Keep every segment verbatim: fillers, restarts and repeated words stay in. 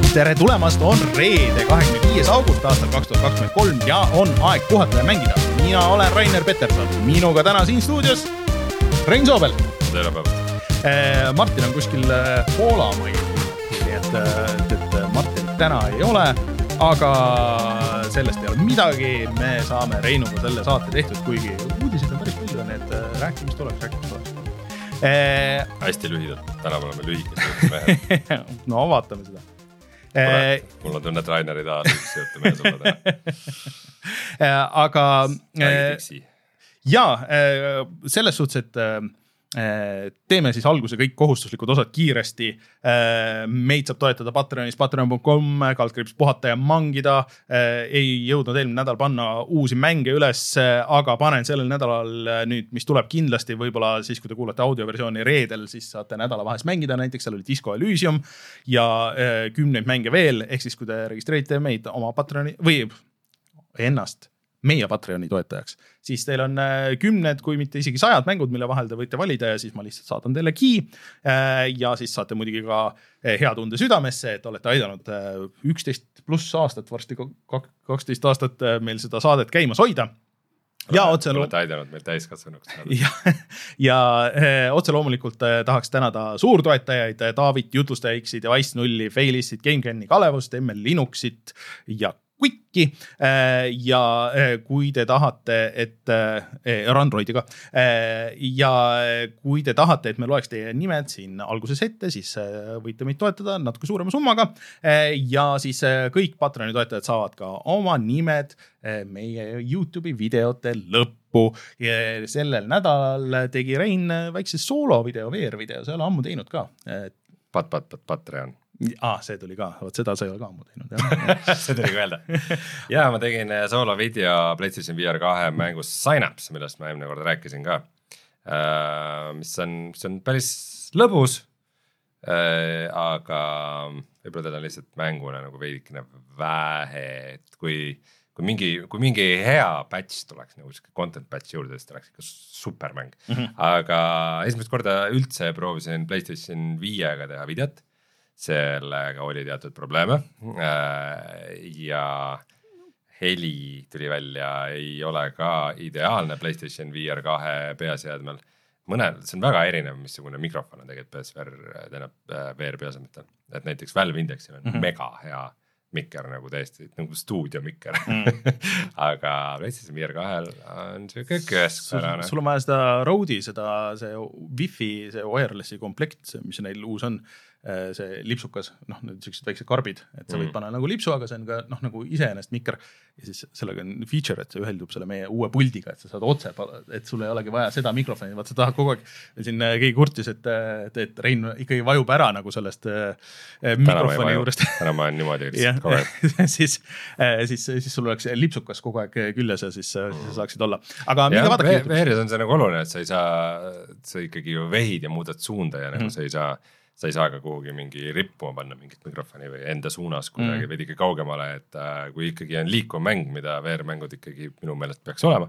tere tulemast, on reede kahekümne viies august aastal kaks tuhat kakskümmend kolm ja on aeg puhata ja mängida. Mina olen Rainer Peterson, minuga täna siin stuudios Rein Soobel. Tere päevast. Martin on kuskil Poola mail, nii et, et Martin täna ei ole, aga sellest ei ole midagi. Me saame Reinuga selle saate tehtud, kuigi uudised on päris palju, need rääkimist oleks, rääkimist oleks. Eh, hästi lühidalt, täna me oleme lühikest. No vaatame seda. Eh, mul on tunne, et Rainer ei taha lühikest juttu meie sulle täna. Aga jaa, selles suhtes, et teeme siis alguse kõik kohustuslikud osad kiiresti. Meid saab toetada Patreonis patreon punkt com, kaldkriips puhata ja mangida. Ei jõudnud eelmine nädal panna uusi mänge üles, aga panen sellel nädalal nüüd, mis tuleb kindlasti, võib-olla siis, kui te kuulate audioversiooni reedel, siis saate nädala vahes mängida. Näiteks seal oli Disco Elysium ja kümneid mänge veel, ehk siis kui te registreerite meid oma Patreoni või ennast meie Patreoni toetajaks, siis teil on kümned, kui mitte isegi sajad mängud, mille vahel te võite valida ja siis ma lihtsalt saatan teile key ja siis saate muidugi ka hea tunde südamesse, et olete aidanud üksteist pluss aastat, varsti kaksteist aastat meil seda saadet käimas hoida. Ja otse olete aidanud meil täiskatsunuks. Ja, ja otse loomulikult tahaks tänada suurtoetajaid, Daavit, Jutlustaja X-id ja Wise nulli, Failissid, GameCami, Kalevust, M L Linuxit ja Quicki ja kui te tahate, et Androidiga ja kui te tahate, et me loeks teie nimed siin alguses ette, siis võite meid toetada natuke suurema summaga ja siis kõik Patreoni toetajad saavad ka oma nimed meie YouTube'i videote lõppu. Ja sellel nädalal tegi Rein väikse soolo video, V R-video, see ole ammu teinud ka. Pat, pat, pat, Patreon. Ah, see tuli ka, Võt, seda sa ei ole ka ammu teinud. See tuli ka öelda. Ja ma tegin solo video PlayStation V R kahe mängus Synapse, millest ma eelmine kord rääkisin ka, mis on, mis on päris lõbus, aga võib-olla teda lihtsalt mänguna nagu veidikene vähe, et kui, kui, mingi, kui mingi hea patch tuleks, nagu content patch juurde, siis ta oleks ikka supermäng. Mm-hmm. Aga esimest korda üldse proovisin PlayStation viiega teha videot. Sellega oli teatud probleeme ja heli tuli välja, ei ole ka ideaalne PlayStation V R kahe peaseadmel. Mõnel, see on väga erinev, missugune mikrofon on tegelikult P S V R, V R peaseadmetel. Et näiteks Valve Indexil on mm-hmm. mega hea mikker, nagu täiesti nagu stuudiomikker. Mm. Aga PlayStation V R kahel on siuke kööskpärane. Sul on vaja seda Rode'i, seda see Wi-Fi, see wirelessi komplekt, mis neil uus on, see lipsukas, noh, need sellised väiksed karbid, et sa võid panna nagu lipsu, aga see on ka noh, nagu iseenest mikker ja siis sellega on feature, et see üheldub selle meie uue puldiga, et sa saad otse, et sul ei olegi vaja seda mikrofoni, vaat sa tahad kogu aeg, siin keegi kurtis, et, et, et Rein ikkagi vajub ära nagu sellest eh, mikrofoni juurest. Täna ma olen niimoodi lihtsalt kogu aeg. siis, siis, siis sul oleks lipsukas kogu aeg küljes ja siis, siis sa saaksid olla. Aga minge vaadake YouTube'is. V R-is on see nagu oluline, et sa ei saa, sa ikkagi ju vehid ja muudad suunda ja nagu mm. sa ei saa sa ei saa ka kuhugi mingi rippuma panna mingit mikrofoni või enda suunas kuidagi mm. veidike kaugemale, et äh, kui ikkagi on liikuv mäng, mida V R-mängud ikkagi minu meelest peaks olema,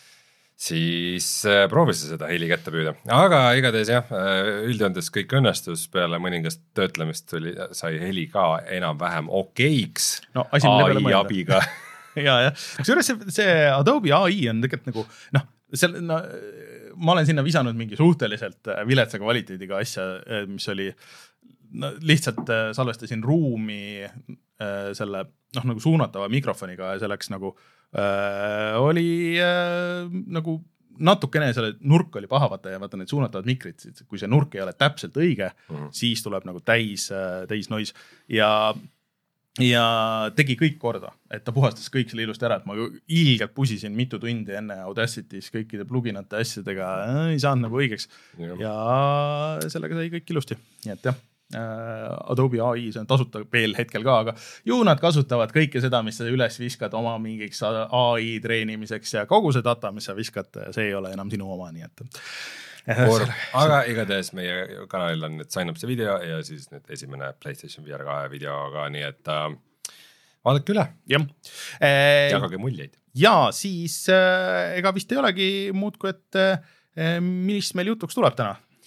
siis äh, proovisi seda heli kätte püüda. Aga igatahes jah, üldjoontes kõik õnnestus peale mõningast töötlemist tuli, sai heli ka enam-vähem okeiks no, A I abiga. ja, ja. Kusjuures see, see Adobe A I on tegelikult nagu, noh, seal, no, ma olen sinna visanud mingi suhteliselt viletsa kvaliteediga asja, mis oli, no, lihtsalt salvestasin ruumi selle, noh, nagu suunatava mikrofoniga ja selleks nagu äh, oli äh, nagu natukene selle nurk oli paha, vaata ja vaata need suunatavad mikrid, kui see nurk ei ole täpselt õige, mm-hmm. siis tuleb nagu täis, täis nois ja ja tegi kõik korda, et ta puhastas kõik selle ilusti ära, et ma ilgelt pusisin mitu tundi enne Audacity's kõikide pluginate asjadega, ei saanud nagu õigeks ja, ja sellega sai kõik ilusti, nii et jah, Adobe A I, see on tasuta veel hetkel ka, aga ju nad kasutavad kõike seda, mis sa üles viskad oma mingiks A I treenimiseks ja kogu see data, mis sa viskad, see ei ole enam sinu oma, nii et Or, aga igatahes meie kanalil on nüüd Synapse video ja siis nüüd esimene PlayStation V R kahe video ka, nii et äh, vaadake üle ja äh, jagage muljeid. Ja siis äh, ega vist ei olegi muud kui, et äh, mis meil jutuks tuleb täna?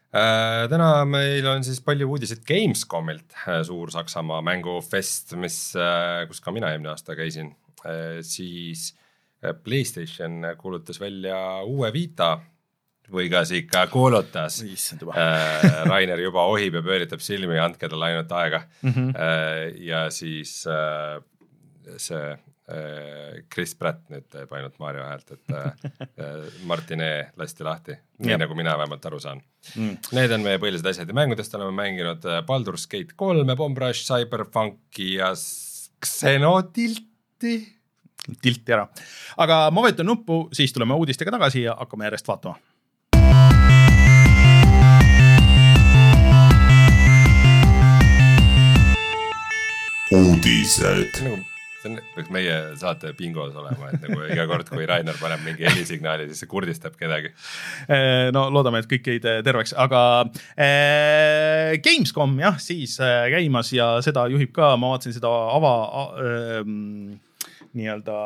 Äh, täna meil on siis palju uudiseid Gamescomilt, suur Saksamaa mängufest, mis, kus ka mina eelmine aasta käisin, äh, siis PlayStation kuulutas välja uue Vita või kas ikka kuulutas. äh, Rainer juba ohib ja pööritab silmi, andke talle ainult aega. Mm-hmm. Äh, ja siis äh, see Chris Pratt nüüd teeb ainult Mario häält, et Martin E lasti lahti, nii yep. nagu mina vähemalt aru saan. Mm. Need on meie põhilised asjad ja mängudest oleme mänginud Baldur's Gate kolm, Bomb Rush, Cyberpunki ja Xenotilti. Tilti ära. Aga ma vajutan nuppu, siis tuleme uudistega tagasi ja hakkame järjest vaatama. Uudised. Nagu peaks meie saate bingos olema, et nagu iga kord, kui Rainer paneb mingi helisignaali, siis see kurdistab kedagi. No loodame, et kõik jäid terveks, aga äh, Gamescom jah, siis äh, käimas ja seda juhib ka, ma vaatasin seda ava äh, nii-öelda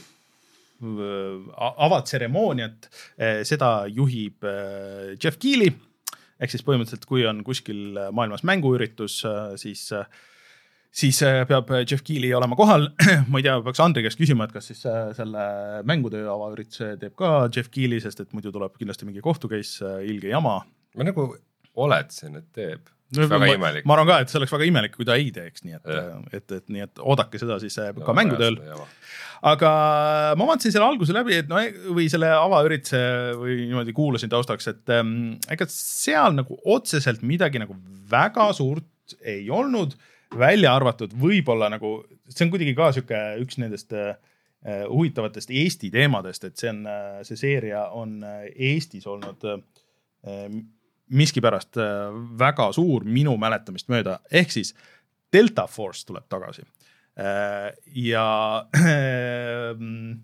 äh, avatseremooniat, äh, seda juhib äh, Jeff Keighley, ehk siis põhimõtteliselt, kui on kuskil maailmas mänguüritus, äh, siis äh, siis peab Jeff Keighley olema kohal. Ma ei tea, peaks Andri käest küsima, et kas siis selle mängutöö avaürituse teeb ka Jeff Keighley, sest et muidu tuleb kindlasti mingi kohtukeis, ilge jama. Ma nagu oletsin, et teeb. Väga ma, imelik. Ma arvan ka, et see oleks väga imelik, kui ta ei teeks, nii et, et, et, nii et oodake seda siis no, ka mängutööl. Aga ma vaatasin selle alguse läbi, et no, või selle avaürituse või niimoodi kuulasin taustaks, et ähm, ega seal nagu otseselt midagi nagu väga suurt ei olnud, välja arvatud võib-olla nagu, see on kuidagi ka siuke üks nendest uh, huvitavatest Eesti teemadest, et see on, uh, see seeria on uh, Eestis olnud uh, miskipärast uh, väga suur minu mäletamist mööda, ehk siis Delta Force tuleb tagasi uh, ja uh,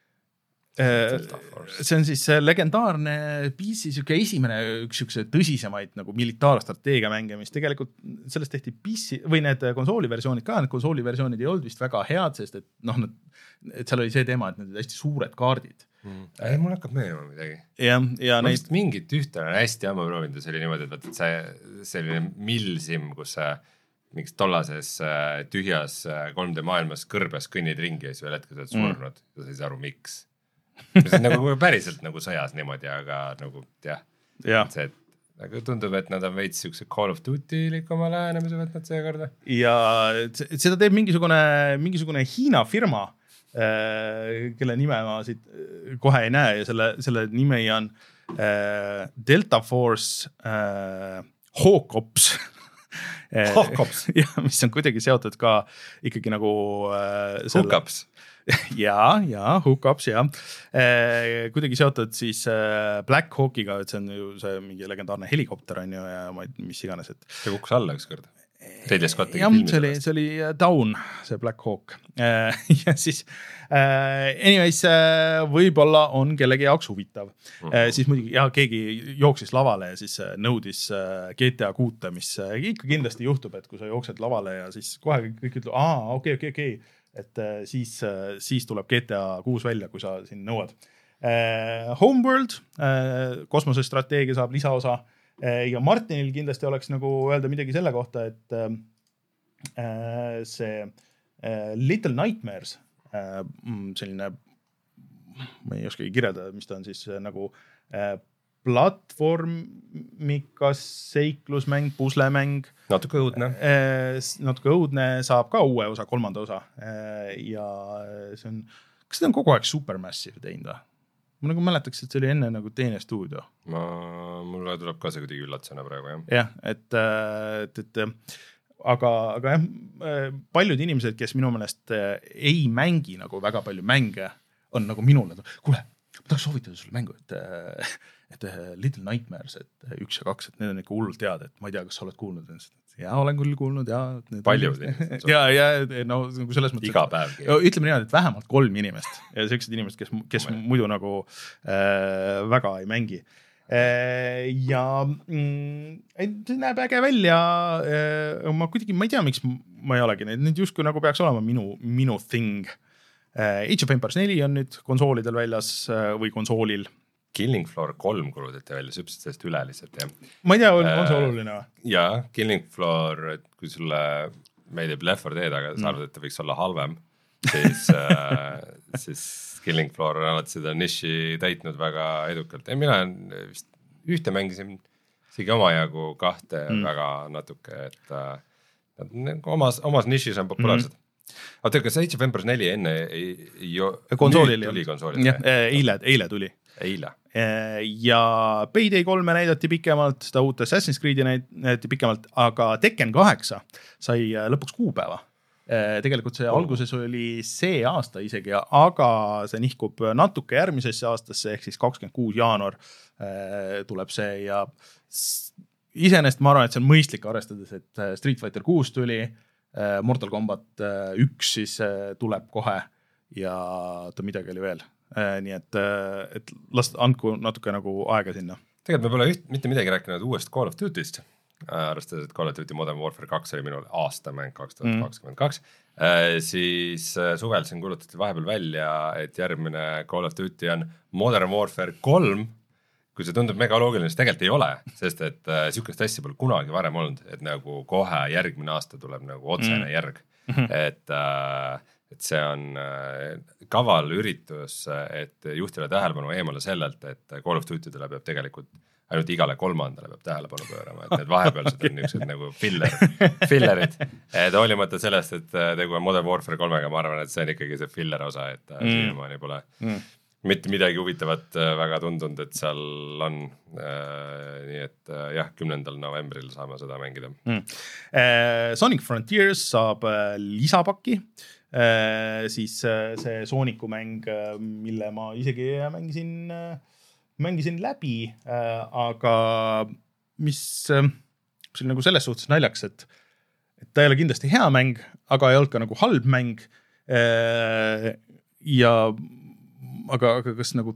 see on siis legendaarne P C siuke esimene üks siukse tõsisemaid nagu militaarstrateegia mänge, mis tegelikult sellest tehti P C või need konsooliversioonid ka, need konsooliversioonid ei olnud vist väga head, sest et noh, et seal oli see teema, et need hästi suured kaardid. Mm. Ei, mul hakkab meelema midagi. Ja, ja ma neid... vist mingit ühte on hästi ammu proovinud ja see oli niimoodi, et see selline milsim, kus sa mingis tollases tühjas kolm D maailmas kõrbes kõnnid ringi ja siis veel hetke sa oled surnud mm. ja sa ei saa aru, miks. See on nagu päriselt nagu sõjas niimoodi, aga nagu jah, ja. See, et aga tundub, et nad on veits siukse Call of Duty-likuma lähenemise võtnud see korda. Ja seda teeb mingisugune, mingisugune Hiina firma, kelle nime ma siit kohe ei näe ja selle, selle nimi on Delta Force Hawkops. Hawkops? Ja, mis on kuidagi seotud ka ikkagi nagu selle... Hookups? ja, ja, hookups, ja. Eh, kuidagi seotud siis eh, Black Hawkiga, et see on ju see mingi legendaarne helikopter on ju ja ma ei, mis iganes, et... See kukkus alla üks kord. Teile Scotti ja, see oli, see oli Down, see Black Hawk. Eh, ja siis, eh, anyways, eh, võib-olla on kellegi jaoks huvitav. Mm -hmm. eh, siis muidugi, ja keegi jooksis lavale ja siis nõudis eh, G T A kuute, mis eh, ikka kindlasti juhtub, et kui sa jooksed lavale ja siis kohe kõik ütleb, aa, okei, okei, okei. et siis, siis tuleb G T A kuus välja, kui sa siin nõuad. Homeworld, kosmosestrateegia saab lisaosa ja Martinil kindlasti oleks nagu öelda midagi selle kohta, et see Little Nightmares, selline, ma ei oskagi kirjada, mis ta on siis nagu platvormikas seiklusmäng, puslemäng. Natuke õudne. Natuke õudne, saab ka uue osa, kolmanda osa. Ja see on, kas seda on kogu aeg Supermassive teinud? Ma nagu mäletaks, et see oli enne nagu teine stuudio. Ma, mulle tuleb ka see kuidagi üllatsena praegu, jah. Jah, et, et, et aga, aga jah, paljud inimesed, kes minu meelest ei mängi nagu väga palju mänge, on nagu minul, et kuule, ma tahaks soovitada sulle mängu, et et Little Nightmares, et üks ja kaks, et need on ikka hullult teada, et ma ei tea, kas sa oled kuulnud. Ja olen küll kuulnud, ja. Paljud inimesed. Ja, ja no selles mõttes. Iga päev. Ütleme nii, et vähemalt kolm inimest ja sellised inimesed, kes, kes muidu nagu äh, väga ei mängi. Äh, ja mm, see näeb äge välja. Äh, ma kuidagi, ma ei tea, miks ma ei olegi. Need justkui nagu peaks olema minu, minu thing. Age of Empires neli on nüüd konsoolidel väljas või konsoolil. Killing Floor kolm kulutati välja, süpsed sellest üle lihtsalt ja ma ei tea, on, on see oluline või? Jaa, Killing Floor, et kui sulle meeldib Left four Dead, aga sa arvad, et ta võiks olla halvem, siis, äh, siis Killing Floor on alati seda niši täitnud väga edukalt ja mina vist ühte mängisin isegi omajagu kahte mm. väga natuke, et äh, nad omas, omas nišis on populaarsed. Mm. aga tead, kas Age of Empires four enne ei, ei, konsoolil tuli konsoolil? jah, eile, eile tuli. Eile. Ja Payday kolme näidati pikemalt, seda uut Assassin's Creed'i näidati pikemalt, aga Tekken kaheksa sai lõpuks kuupäeva. Tegelikult see oh. alguses oli see aasta isegi, aga see nihkub natuke järgmisesse aastasse, ehk siis kakskümmend kuus jaanuar tuleb see ja iseenesest ma arvan, et see on mõistlik arvestades, et Street Fighter kuus tuli, Mortal Kombat üks siis tuleb kohe ja ta midagi oli veel. Nii et, et last andku natuke nagu aega sinna. Tegelikult me pole üht, mitte midagi rääkinud uuest Call of Duty'st, arvestades, et Call of Duty Modern Warfare kaks oli minul aastamäng kaks tuhat kakskümmend kaks, mm. siis suvel siin kulutati vahepeal välja, et järgmine Call of Duty on Modern Warfare kolm, kui see tundub mega loogiline, siis tegelikult ei ole, sest et äh, sihukest asja pole kunagi varem olnud, et nagu kohe järgmine aasta tuleb nagu otsene mm. järg, mm-hmm. et äh, et see on kaval üritus, et juhtile tähelepanu eemale sellelt, et Call of Duty'dele peab tegelikult ainult igale kolmandale peab tähelepanu pöörama, et need vahepealsed on niisugused nagu filler, fillerid. Et hoolimata sellest, et tegu on Modern Warfare kolmega, ma arvan, et see on ikkagi see filler osa, et mm. siiamaani pole mm. mitte midagi huvitavat väga tundunud, et seal on nii, et jah, kümnendal novembril saame seda mängida. Mm. Sonic Frontiers saab lisapaki. Äh, siis äh, see Sooniku mäng, äh, mille ma isegi mängisin, äh, mängisin läbi, äh, aga mis, äh, mis oli nagu selles suhtes naljaks, et, et ta ei ole kindlasti hea mäng, aga ei olnud ka nagu halb mäng äh, ja aga, aga kas nagu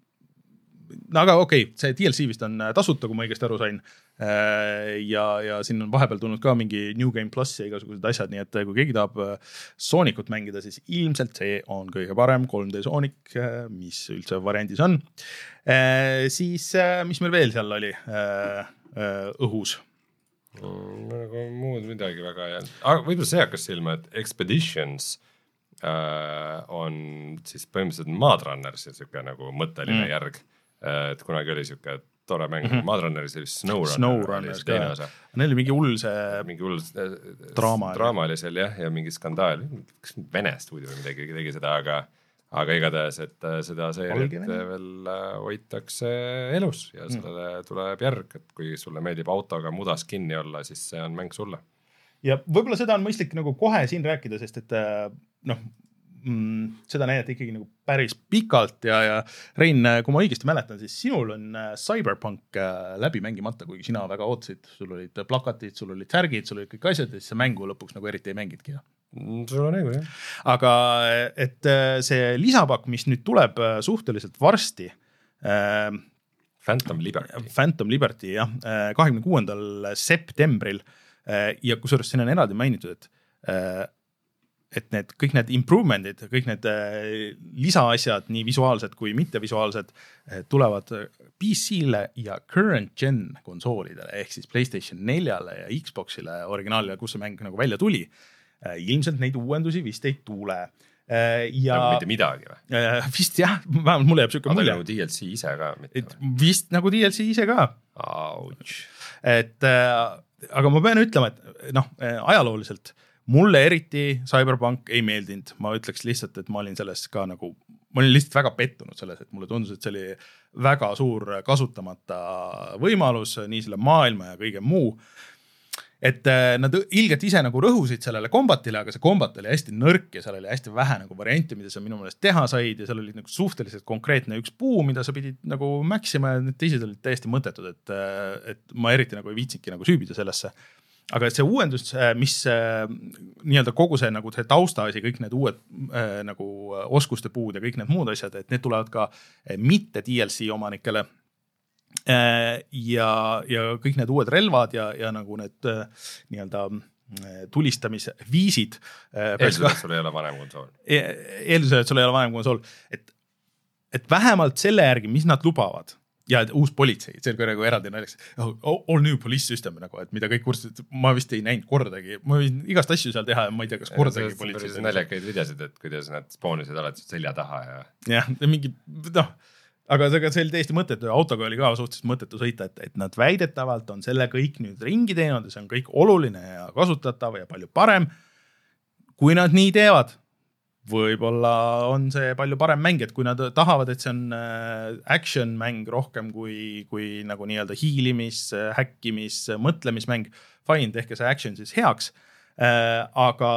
no aga okei, okay, see D L C vist on tasuta, kui ma õigesti aru sain ja, ja siin on vahepeal tulnud ka mingi New Game Plus ja igasugused asjad, nii et kui keegi tahab Soonikut mängida, siis ilmselt see on kõige parem kolm D Soonik, mis üldse variandis on. Siis mis meil veel seal oli õhus? Nagu muud midagi väga jäänud. Aga võib-olla see hakkas silma, et Expeditions on siis põhimõtteliselt Maadrunners ja siuke nagu mõtteline mm. järg. Et kunagi oli siuke tore mäng mm-hmm. Maadrunners ja Snowrunner, Snowrunners oli teine osa. Neil oli mingi hull see mingi hull draama, draama oli seal jah, ja mingi skandaal. Kas Vene stuudio või midagi tegi seda, aga, aga igatahes, et seda seeriat veel hoitakse elus ja sellele mm. tuleb järg, et kui sulle meeldib autoga mudas kinni olla, siis see on mäng sulle. Ja võib-olla seda on mõistlik nagu kohe siin rääkida, sest et noh, mm, seda näidati ikkagi nagu päris pikalt ja, ja Rein, kui ma õigesti mäletan, siis sinul on Cyberpunk läbi mängimata, kuigi sina väga ootasid, sul olid plakatid, sul olid särgid, sul olid kõik asjad ja siis see mängu lõpuks nagu eriti ei mängidki. Sul on õigus, jah. Aga et see lisapakk, mis nüüd tuleb suhteliselt varsti, Phantom Liberty, Phantom Liberty jah, kahekümne kuuendal septembril ja kusjuures siin on eraldi mainitud, et et need, kõik need improvement'id, kõik need lisaasjad, nii visuaalsed kui mittevisuaalsed, tulevad P C-le ja current gen konsoolidele, ehk siis PlayStation neljale ja Xboxile originaalile, kus see mäng nagu välja tuli. Ilmselt neid uuendusi vist ei tule. Ja nagu mitte midagi või? Vist jah, vähemalt mulle jääb siuke mulje. Aga nagu D L C ise ka? Et vist nagu D L C ise ka. Ouch. Et, aga ma pean ütlema, et noh, ajalooliselt mulle eriti Cyberpunk ei meeldinud. Ma ütleks lihtsalt, et ma olin selles ka nagu, ma olin lihtsalt väga pettunud selles, et mulle tundus, et see oli väga suur kasutamata võimalus nii selle maailma ja kõige muu. Et nad ilgelt ise nagu rõhusid sellele kombatile, aga see kombat oli hästi nõrk ja seal oli hästi vähe nagu varianti, mida sa minu meelest teha said ja seal oli nagu suhteliselt konkreetne üks puu, mida sa pidid nagu mäksima ja need teised olid täiesti mõttetud, et, et ma eriti nagu ei viitsingi nagu süübida sellesse. Aga see uuendus, mis nii-öelda kogu see, nagu see taustaasi, kõik need uued äh, nagu oskuste puud ja kõik need muud asjad, et need tulevad ka mitte D L C omanikele äh, ja, ja kõik need uued relvad ja, ja nagu need äh, nii-öelda tulistamisviisid. Eeldusel, et sul ei ole vanem konsool. Eeldusel, et sul ei ole vanem konsool. Et et vähemalt selle järgi, mis nad lubavad ja et uus politsei, see on nagu eraldi näiteks all new police system nagu, et mida kõik kursid, ma vist ei näinud kordagi, ma võin igast asju seal teha ja ma ei tea, kas kordagi ja, politsei. See on näljakaid videosid, et kuidas nad spoonisid alati selja taha ja. jah, mingi, noh, aga see oli täiesti mõttetu ja autoga oli ka suhteliselt mõttetu sõita, et, et nad väidetavalt on selle kõik nüüd ringi teinud ja see on kõik oluline ja kasutatav ja palju parem. Kui nad nii teevad, võib-olla on see palju parem mäng, et kui nad tahavad, et see on action mäng rohkem kui, kui nagu nii-öelda hiilimis, häkkimis, mõtlemismäng, fine, tehke see action siis heaks, aga,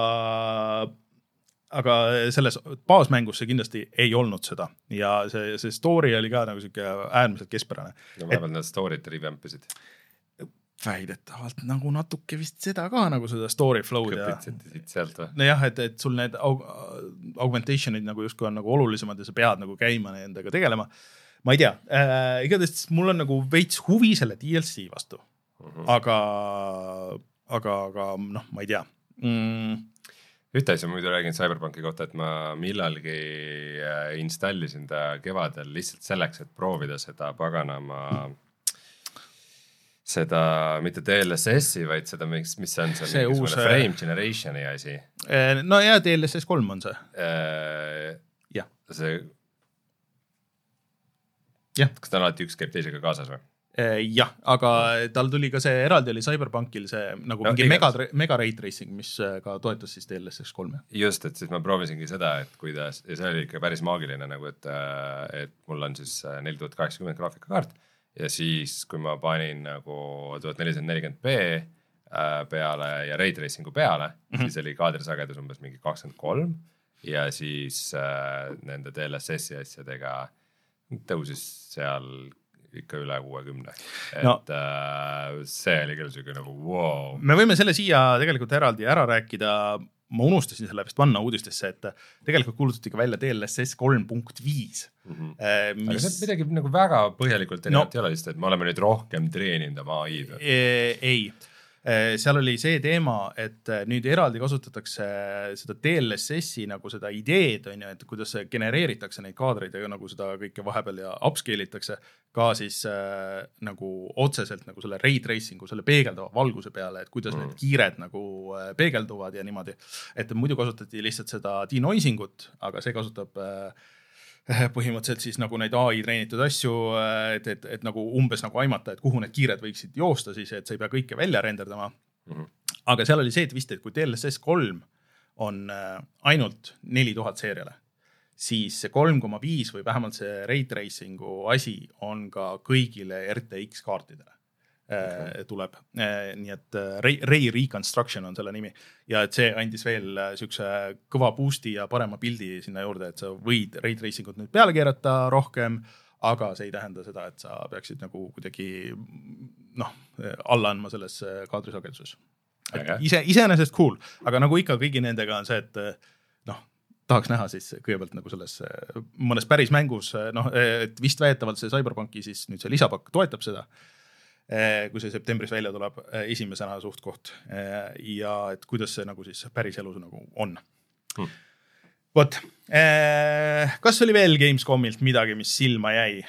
aga selles baasmängus see kindlasti ei olnud seda ja see, see story oli ka nagu siuke äärmiselt keskpärane. No vähemalt need story'd revampisid. Väidetavalt nagu natuke vist seda ka nagu seda story flow'd ja sealt või? No jah, et, et sul need aug augmentationid nagu justkui on nagu olulisemad ja sa pead nagu käima nendega tegelema. Ma ei tea, äh, igatahes mul on nagu veits huvi selle D L C vastu, uh-huh. aga, aga, aga noh, ma ei tea. Mm. Ühte asja muidu räägin Cyberpunki kohta, et ma millalgi installisin ta kevadel lihtsalt selleks, et proovida seda paganama mm. seda mitte D L S S-i, vaid seda, mis, mis on see, see uus frame generationi asi. No ja D L S S kolm on see. Ja. See... Ja. Kas ta on alati üks käib teisega kaasas või? Jah, aga tal tuli ka see eraldi oli Cyberpunkil see nagu no, mingi mega, mega ray tracing, mis ka toetas siis D L S S kolm. Just, et siis ma proovisingi seda, et kuidas, ja see oli ikka päris maagiline nagu, et, et mul on siis neli tuhat kaheksakümmend graafikakaart. Ja siis, kui ma panin nagu tuhat nelisada nelikümmend B peale ja ray tracingu peale, mm-hmm. siis oli kaadrisagedus umbes mingi kakskümmend kolm ja siis äh, nende D L S S-i asjadega tõusis seal ikka üle kuuekümne. Et no. äh, see oli küll selline nagu wow. Me võime selle siia tegelikult eraldi ära rääkida. Ma unustasin selle vist panna uudistesse, et tegelikult kuulutati ka välja D L S S kolm punkt viis. Mm-hmm. Mis... Aga see midagi nagu väga põhjalikult no, ei ole lihtsalt, et me oleme nüüd rohkem treeninud oma A I-d. Ei, seal oli see teema, et nüüd eraldi kasutatakse seda D L S S-i nagu seda ideed, on ju, et kuidas genereeritakse neid kaadreid ja nagu seda kõike vahepeal ja upscale itakse ka siis äh, nagu otseselt nagu selle ray tracingu, selle peegeldava valguse peale, et kuidas mm. need kiired nagu äh, peegelduvad ja niimoodi. Et muidu kasutati lihtsalt seda denoising ut, aga see kasutab äh, põhimõtteliselt siis nagu neid A I treenitud asju, et, et, et nagu umbes nagu aimata, et kuhu need kiired võiksid joosta siis, et sa ei pea kõike välja renderdama. Mm-hmm. Aga seal oli see, et vist, et kui D L S S kolm on ainult neli tuhat seeriale, siis see kolm koma viis või vähemalt see ray tracingu asi on ka kõigile R T X kaartidele okay. tuleb. Nii et ray, ray reconstruction on selle nimi ja et see andis veel sükse kõva boost'i ja parema pildi sinna juurde, et sa võid ray tracingut nüüd peale keerata rohkem, aga see ei tähenda seda, et sa peaksid nagu kuidagi noh, alla andma selles kaadrisageduses. Ise, iseenesest cool, aga nagu ikka kõigi nendega on see, et noh, tahaks näha siis kõigepealt nagu selles mõnes päris mängus, noh, et vist väetavalt see Cyberpunki siis nüüd see lisapakk toetab seda, kui see septembris välja tuleb esimesena suht koht ja et kuidas see nagu siis päris elus nagu on. Hmm. Vot, kas oli veel Gamescomilt midagi, mis silma jäi?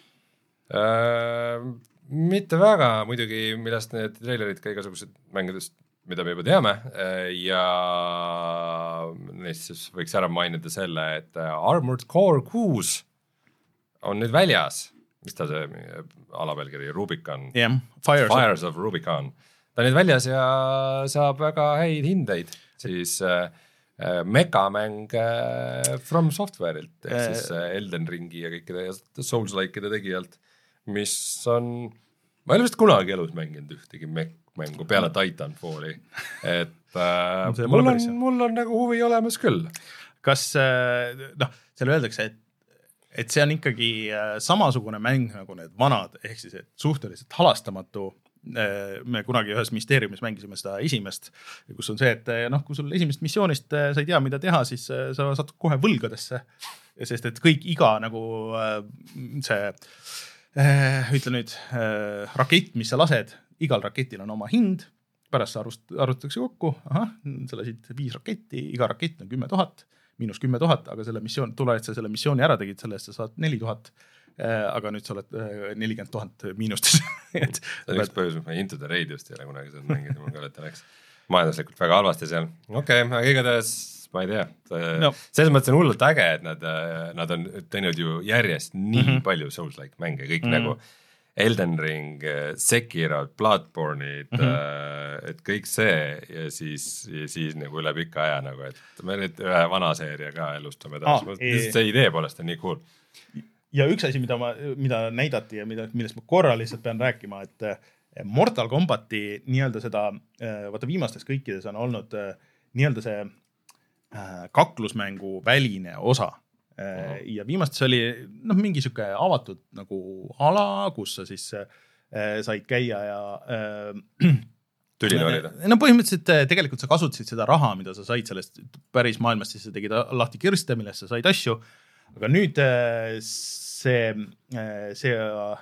Äh, mitte väga, muidugi millest need trailerid ka igasugused mängudest, mida me juba teame ja neist siis võiks ära mainida selle, et Armored Core kuus on nüüd väljas. Mis ta see alapealkiri, Rubicon? Yeah, Fires, Fires of Rubicon. Ta on nüüd väljas ja saab väga häid hindeid. Siis äh, megamäng äh, From Softwareilt, ehk siis äh, Elden Ringi ja kõikide Souls-likeide tegijalt, mis on, ma ei ole vist kunagi elus mänginud ühtegi mängu peale Titanfalli. Et äh, mul, on, mul on nagu huvi olemas küll. Kas, noh, seal öeldakse, et et see on ikkagi samasugune mäng nagu need vanad, ehk siis et suhteliselt halastamatu. Me kunagi ühes misteeriumis mängisime seda esimest, kus on see, et noh, kui sul esimest missioonist sa ei tea, mida teha, siis sa satud kohe võlgadesse, sest et kõik iga nagu see, ütle nüüd, rakett, mis sa lased, igal raketil on oma hind, pärast sa arvutatakse kokku, ahah, sa lasid viis raketti, iga rakett on kümme tuhat, miinus kümme tuhat, aga selle missioon, tule, et sa selle missiooni ära tegid, selle eest sa saad neli tuhat, aga nüüd sa oled nelikümmend tuhat miinustes. et, see on üks põhjus, ma Into the Radiust ei ole kunagi saanud mängida, ma ka olete läks majanduslikult väga halvasti seal. Okei, okay, aga igatahes ma ei tea, no. selles mõttes on hullult äge, et nad, nad on teinud ju järjest nii mm -hmm. palju Souls-like mänge, kõik mm -hmm. nagu Elden Ring, Sekiro, Bloodborne'id mm, -hmm. et kõik see ja siis, ja siis nagu üle pika aja nagu, et me nüüd ühe vana seeria ka elustame taas ah,, see idee poolest on nii cool. Ja üks asi, mida, ma, mida näidati ja mida, millest ma korra lihtsalt pean rääkima, et Mortal Kombati nii-öelda seda, vaata viimastes kõikides on olnud nii-öelda see kaklusmängu väline osa. Uh-huh. Ja viimastes oli noh, mingi siuke avatud nagu ala, kus sa siis äh, said käia ja äh, tülin olid? No põhimõtteliselt tegelikult sa kasutasid seda raha, mida sa said sellest päris maailmast, siis sa tegid lahti kirste, millest sa said asju, aga nüüd äh, see, äh, see äh,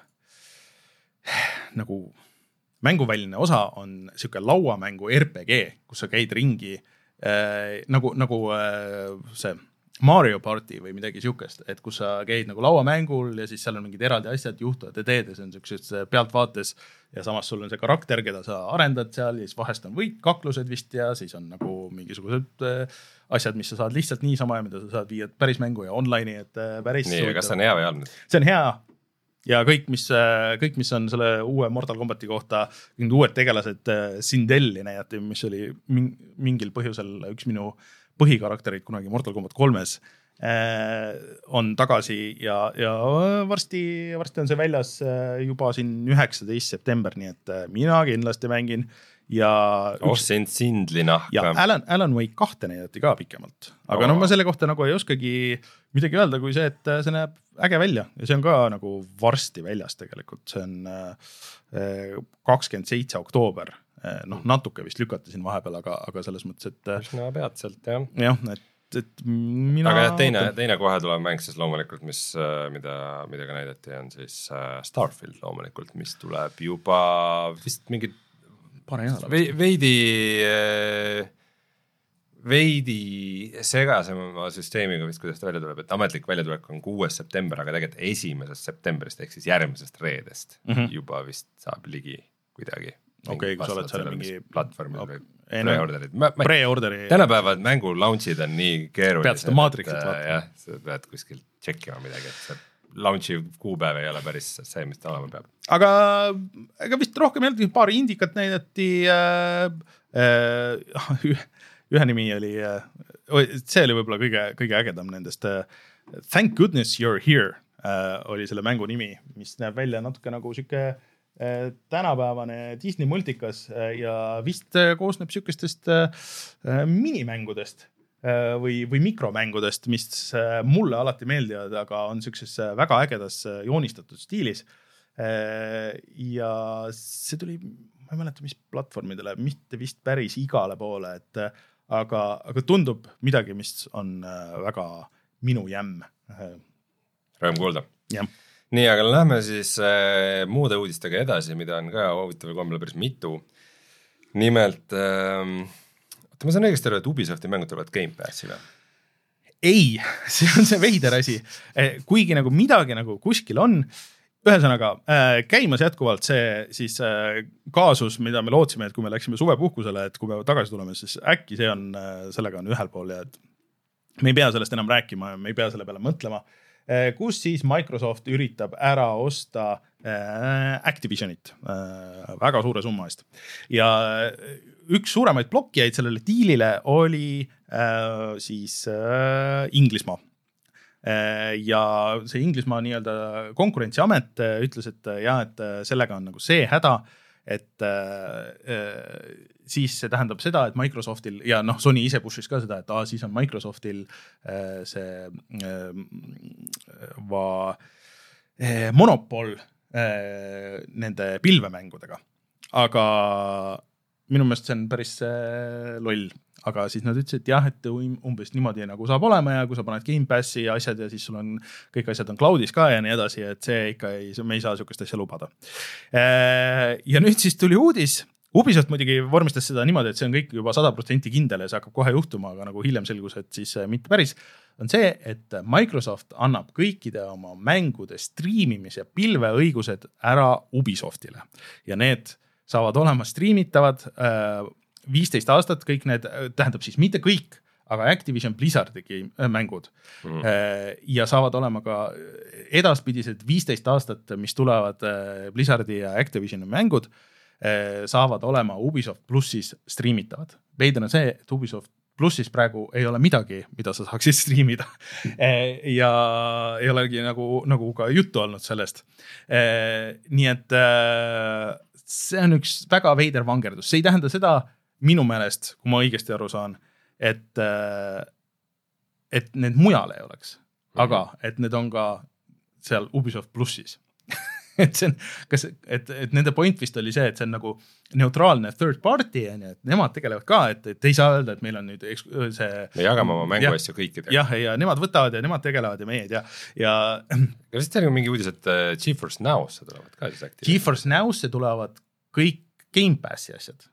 nagu mänguväline osa on siuke lauamängu R P G, kus sa käid ringi äh, nagu, nagu äh, see Mario Party või midagi siukest, et kus sa käid nagu lauamängul ja siis seal on mingid eraldi asjad juhtuvad ja teed ja see on siukses pealtvaates ja samas sul on see karakter, keda sa arendad seal ja siis vahest on võit, kaklused vist ja siis on nagu mingisugused asjad, mis sa saad lihtsalt niisama ja mida sa saad viia päris mängu ja online'i, et päris nii, aga kas see on hea või halb? See on hea ja kõik, mis, kõik, mis on selle uue Mortal Kombati kohta, mingid uued tegelased Sindelli näidati, mis oli mingil põhjusel üks minu põhikarakterid kunagi Mortal Kombat kolmes äh, on tagasi ja, ja varsti, varsti on see väljas juba siin üheksateist september, nii et mina kindlasti mängin ja oh, sind sindlinahka. Ja Alan, Alan Wake kahte näidati ka pikemalt, aga oh. no ma selle kohta nagu ei oskagi midagi öelda, kui see, et see näeb äge välja ja see on ka nagu varsti väljas tegelikult, see on kakskümmend seitse oktoober. Noh, natuke vist lükati siin vahepeal, aga, aga selles mõttes, et üsna peatselt, jah. Jah, et, et mina... Aga jah, teine, teine kohe tuleb mäng siis loomulikult, mis, mida, mida ka näidati, on siis Starfield loomulikult, mis tuleb juba vist mingid veidi veidi segasema süsteemiga vist, kuidas ta välja tuleb, et ametlik väljatulek on kuues september, aga tegelikult esimesest septembrist ehk siis järgmisest reedest mm -hmm. juba vist saab ligi kuidagi. Okei, okay, kui sa oled seal mingi platvormid okay. või pre-orderid. Pre-orderi. Tänapäevad mängu launchid on nii keerulised. Pead seda Matrixit vaatama. Jah, sa pead kuskil tšekkima midagi, et see launchi kuupäev ei ole päris see, mis ta olema peab. Aga, aga vist rohkem jällegi paar indikat näidati. Äh, äh, ühe nimi oli, äh, see oli võib-olla kõige, kõige ägedam nendest. Äh, Thank goodness you're here äh, oli selle mängu nimi, mis näeb välja natuke nagu siuke tänapäevane Disney multikas ja vist koosneb siukestest minimängudest või, või mikromängudest, mis mulle alati meeldivad, aga on siukses väga ägedas joonistatud stiilis. Ja see tuli, ma ei mäleta, mis platvormidele, mitte vist päris igale poole, et aga, aga tundub midagi, mis on väga minu jämm. Rõõm kuulda. Jah. Nii, aga lähme siis äh, muude uudistega edasi, mida on ka huvitaval kombel päris mitu. Nimelt, äh, ma saan õigesti aru, et Ubisofti mängud tulevad Game Passile. Ei, see on see veider asi. Kuigi nagu midagi nagu kuskil on, ühesõnaga äh, käimas jätkuvalt see siis äh, kaasus, mida me lootsime, et kui me läksime suvepuhkusele, et kui me tagasi tuleme, siis äkki see on, äh, sellega on ühel pool ja et me ei pea sellest enam rääkima ja me ei pea selle peale mõtlema. Kus siis Microsoft üritab ära osta Activisionit väga suure summa eest. Ja üks suuremaid blokkijaid sellele diilile oli siis Inglismaa. Ja see Inglismaa nii-öelda konkurentsiamet ütles, et jah, et sellega on nagu see häda, et äh, siis see tähendab seda, et Microsoftil ja noh, Sony ise pushis ka seda, et ah, siis on Microsoftil äh, see äh, va, äh, monopol äh, nende pilvemängudega. Aga minu meelest see on päris äh, loll. Aga siis nad ütlesid, et jah, et umbes niimoodi nagu saab olema ja kui sa paned Game Passi ja asjad ja siis sul on, kõik asjad on cloudis ka ja nii edasi, et see ikka ei, me ei saa sükest asja lubada. Ja nüüd siis tuli uudis, Ubisoft muidugi vormistas seda niimoodi, et see on kõik juba sada protsenti kindel ja see hakkab kohe juhtuma, aga nagu hiljem selgus, et siis mitte päris, on see, et Microsoft annab kõikide oma mängude striimimis- ja pilveõigused ära Ubisoftile. Ja need saavad olema striimitavad viisteist aastat, kõik need, tähendab siis mitte kõik, aga Activision Blizzardigi mängud mm. ja saavad olema ka edaspidised viisteist aastat, mis tulevad Blizzardi ja Activisioni mängud, saavad olema Ubisoft Plussis striimitavad. Veider on see, et Ubisoft Plussis praegu ei ole midagi, mida sa saaksid striimida. Ja ei olegi nagu, nagu ka juttu olnud sellest. Nii et see on üks väga veider vangerdus. See ei tähenda seda minu meelest, kui ma õigesti aru saan, et, et need mujal ei oleks. Aga et need on ka seal Ubisoft Plussis. et see on, kas, et, et nende point vist oli see, et see on nagu neutraalne third party, et nemad tegelevad ka, et, et ei saa öelda, et meil on nüüd see... Me jagame oma mänguasju kõikidega. Jah, ja nemad võtavad ja nemad tegelevad ja meie ei tea. Ja... Kas teil on mingi uudis, et GeForce Now'sse tulevad ka siis aktiivselt? GeForce Now'sse tulevad kõik Game Passi asjad.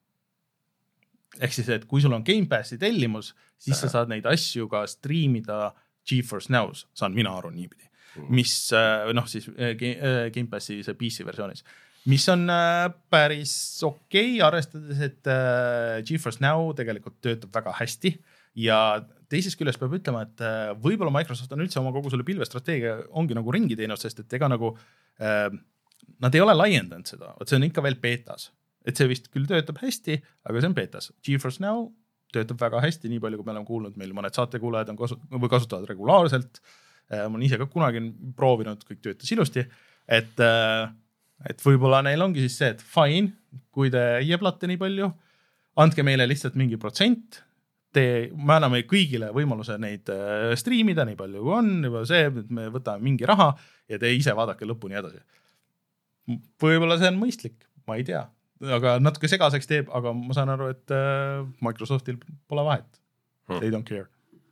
Ehk siis, et kui sul on Game Passi tellimus, siis Aha. sa saad neid asju ka striimida GeForce Now's, saan mina aru niipidi. Mis, noh siis Game Passi see P C versioonis, mis on päris okei, okay, arvestades, et GeForce Now tegelikult töötab väga hästi ja teises küljes peab ütlema, et võib-olla Microsoft on üldse oma kogu selle pilvestrateegia ongi nagu ringi teinud, sest et ega nagu nad ei ole laiendanud seda, et see on ikka veel betas, et see vist küll töötab hästi, aga see on betas. GeForce Now töötab väga hästi, nii palju kui me oleme kuulnud, meil mõned saatekuulajad on kasu- või kasutavad regulaarselt. Ma olen ise ka kunagi proovinud, kõik töötas ilusti, et, et võib-olla neil ongi siis see, et fine, kui te jeblate nii palju, andke meile lihtsalt mingi protsent, te, me anname kõigile võimaluse neid striimida nii palju kui on, juba see, et me võtame mingi raha ja te ise vaadake lõpuni edasi. Võib-olla see on mõistlik, ma ei tea, aga natuke segaseks teeb, aga ma saan aru, et Microsoftil pole vahet. Hmm. They don't care.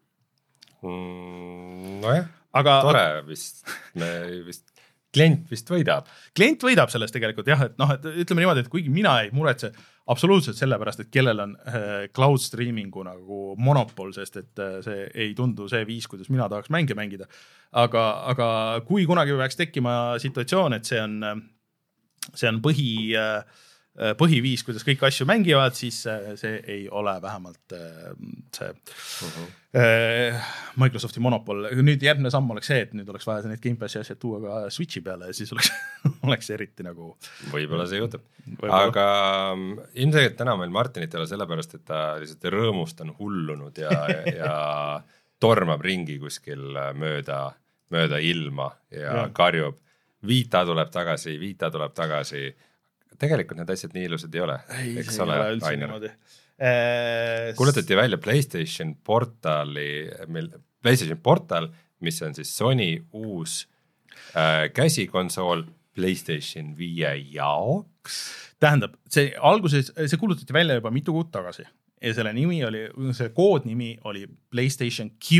Mm, no jah. Aga, tore vist, me vist, klient vist võidab. Klient võidab sellest tegelikult jah, et noh, et ütleme niimoodi, et kuigi mina ei muretse absoluutselt sellepärast, et kellel on cloud streamingu nagu monopol, sest et see ei tundu see viis, kuidas mina tahaks mänge mängida. Aga, aga kui kunagi peaks tekkima situatsioon, et see on, see on põhi, põhiviis, kuidas kõik asju mängivad, siis see ei ole vähemalt see uh-huh. Microsofti monopol. Nüüd järgmine samm oleks see, et nüüd oleks vaja need Game Passi asjad tuua ka Switchi peale ja siis oleks, oleks eriti nagu... Võib-olla see juhtub. Aga ilmselt täna meil Martinit ei ole sellepärast, et ta lihtsalt rõõmust on hullunud ja, ja tormab ringi kuskil mööda, mööda ilma ja, ja karjub. Vita tuleb tagasi, Vita tuleb tagasi. Tegelikult need asjad nii ilusad ei ole. Ei, see ei ole üldse niimoodi. Kuulutati välja PlayStation portali, PlayStation portal, mis on siis Sony uus äh, käsikonsool PlayStation viie jaoks. Tähendab, see alguses, see kuulutati välja juba mitu kuud tagasi ja selle nimi oli, see koodnimi oli PlayStation Q.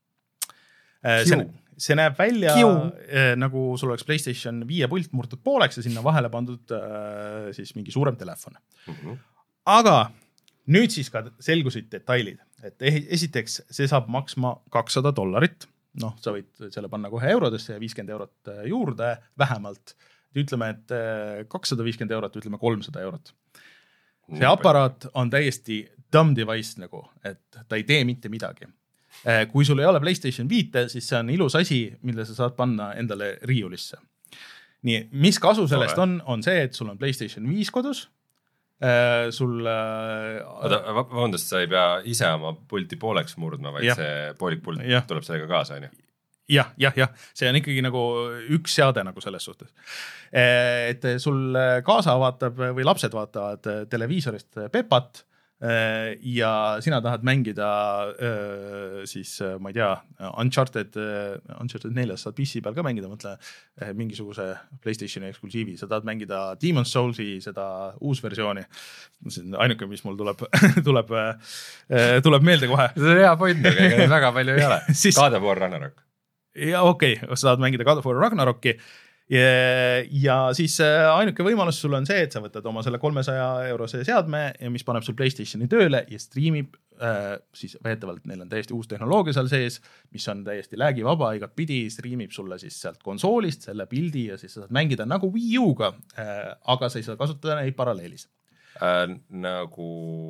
Äh, see, see näeb välja äh, nagu sul oleks PlayStation viie pult murtud pooleks ja sinna vahele pandud äh, siis mingi suurem telefon. Mm-hmm. Aga nüüd siis ka selgusid detailid, et esiteks see saab maksma kakssada dollarit, noh, sa võid selle panna kohe eurodesse ja viiskümmend eurot juurde vähemalt, ütleme, et kakssada viiskümmend eurot, ütleme kolmsada eurot. See aparaat on täiesti dumb device nagu, et ta ei tee mitte midagi. Kui sul ei ole PlayStation viite, siis see on ilus asi, mille sa saad panna endale riiulisse. Nii, mis kasu sellest on, on see, et sul on PlayStation viis kodus, sul Oda, vabandust, sa ei pea ise oma pulti pooleks murdma, vaid ja. See poolik pult ja. Tuleb sellega kaasa, on ju? Jah, jah, jah, see on ikkagi nagu üks seade nagu selles suhtes. Et sul kaasa vaatab või lapsed vaatavad televiisorist Pepat ja sina tahad mängida siis, ma ei tea, Uncharted, Uncharted neli saad P C peal ka mängida, mõtle mingisuguse PlayStationi eksklusiivi, sa tahad mängida Demon's Soulsi, seda uus versiooni. See on ainuke, mis mul tuleb, tuleb, tuleb meelde kohe. See on hea point, aga väga palju ei ole. God of War Ragnarok. Ja okei, okay, sa tahad mängida God of War Ragnarokki ja, ja siis ainuke võimalus sul on see, et sa võtad oma selle kolmesaja eurose seadme, mis paneb sul PlayStationi tööle ja streamib, äh, siis veetavalt neil on täiesti uus tehnoloogia seal sees, mis on täiesti läägivaba, igat pidi streamib sulle siis sealt konsoolist selle pildi ja siis sa saad mängida nagu Wii U-ga, äh, aga sa ei saa kasutada neid paralleelis. Äh, nagu,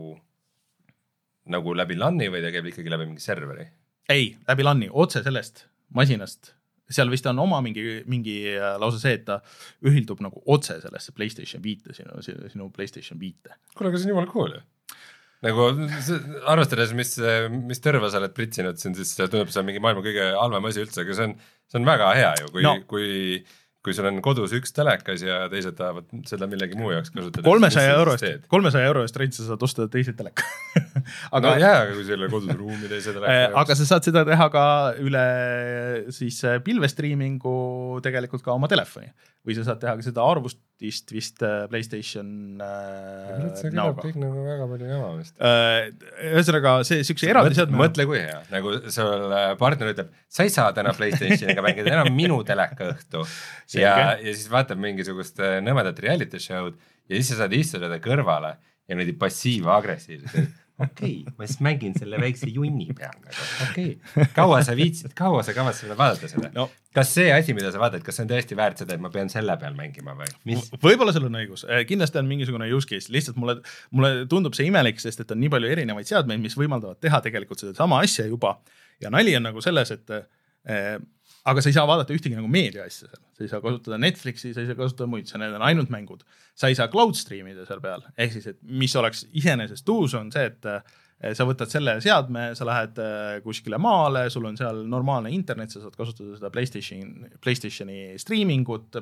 nagu läbi LAN-i või ta käib ikkagi läbi mingi serveri? Ei, läbi LAN-i, otse sellest masinast. Seal vist on oma mingi, mingi lausa see, et ta ühildub nagu otse sellesse PlayStation viite, sinu, sinu PlayStation viite. Kuule, aga see on jumala cool ju. Nagu arvestades, mis, mis tõrva sa oled pritsinud, siis tundub see on mingi maailma kõige halvem asi üldse, aga see on, see on väga hea ju, kui, no. kui, kui sul on kodus üks telekas ja teised tahavad seda millegi muu jaoks kasutada. kolmesaja euro eest, kolmesaja euro eest rent sa saad osta teise teleka. aga, no jaa, aga kui selle kodus ruumi teise teleka. Aga sa saad seda teha ka üle siis pilvestriimingu tegelikult ka oma telefoni. Või sa saad teha ka seda arvustist vist PlayStation äh, see kõlab kõik nagu väga palju jama vist. Ühesõnaga see siukse eraldi seadme. Mõtle kui hea, nagu sul partner ütleb, sa ei saa täna PlayStationiga mängida, enam minu teleka õhtu. Ja, ja siis vaatab mingisugust nõmedat reality show'd ja siis sa saad istuda kõrvale ja nüüd passiiv-agressiivselt. Okei, okay, ma siis mängin selle väikse junni peal. Okei, okay. kaua sa viitsid, kaua sa kavatsid vaadata seda? No. Kas see asi, mida sa vaatad, kas see on tõesti väärt seda, et ma pean selle peal mängima või? Mis? Võib-olla sul on õigus. Kindlasti on mingisugune use case. Lihtsalt mulle, mulle tundub see imelik, sest et on nii palju erinevaid seadmeid, mis võimaldavad teha tegelikult seda sama asja juba. Ja nali on nagu selles, et eh, aga sa ei saa vaadata ühtegi nagu meedia asja seal. Sa ei saa kasutada Netflixi, sa ei saa kasutada muid, sa need on ainult mängud. Sa ei saa cloud streamida seal peal. Ehk siis, et mis oleks iseenesest uus on see, et sa võtad selle seadme, sa lähed kuskile maale, sul on seal normaalne internet, sa saad kasutada seda PlayStation, PlayStationi streamingut,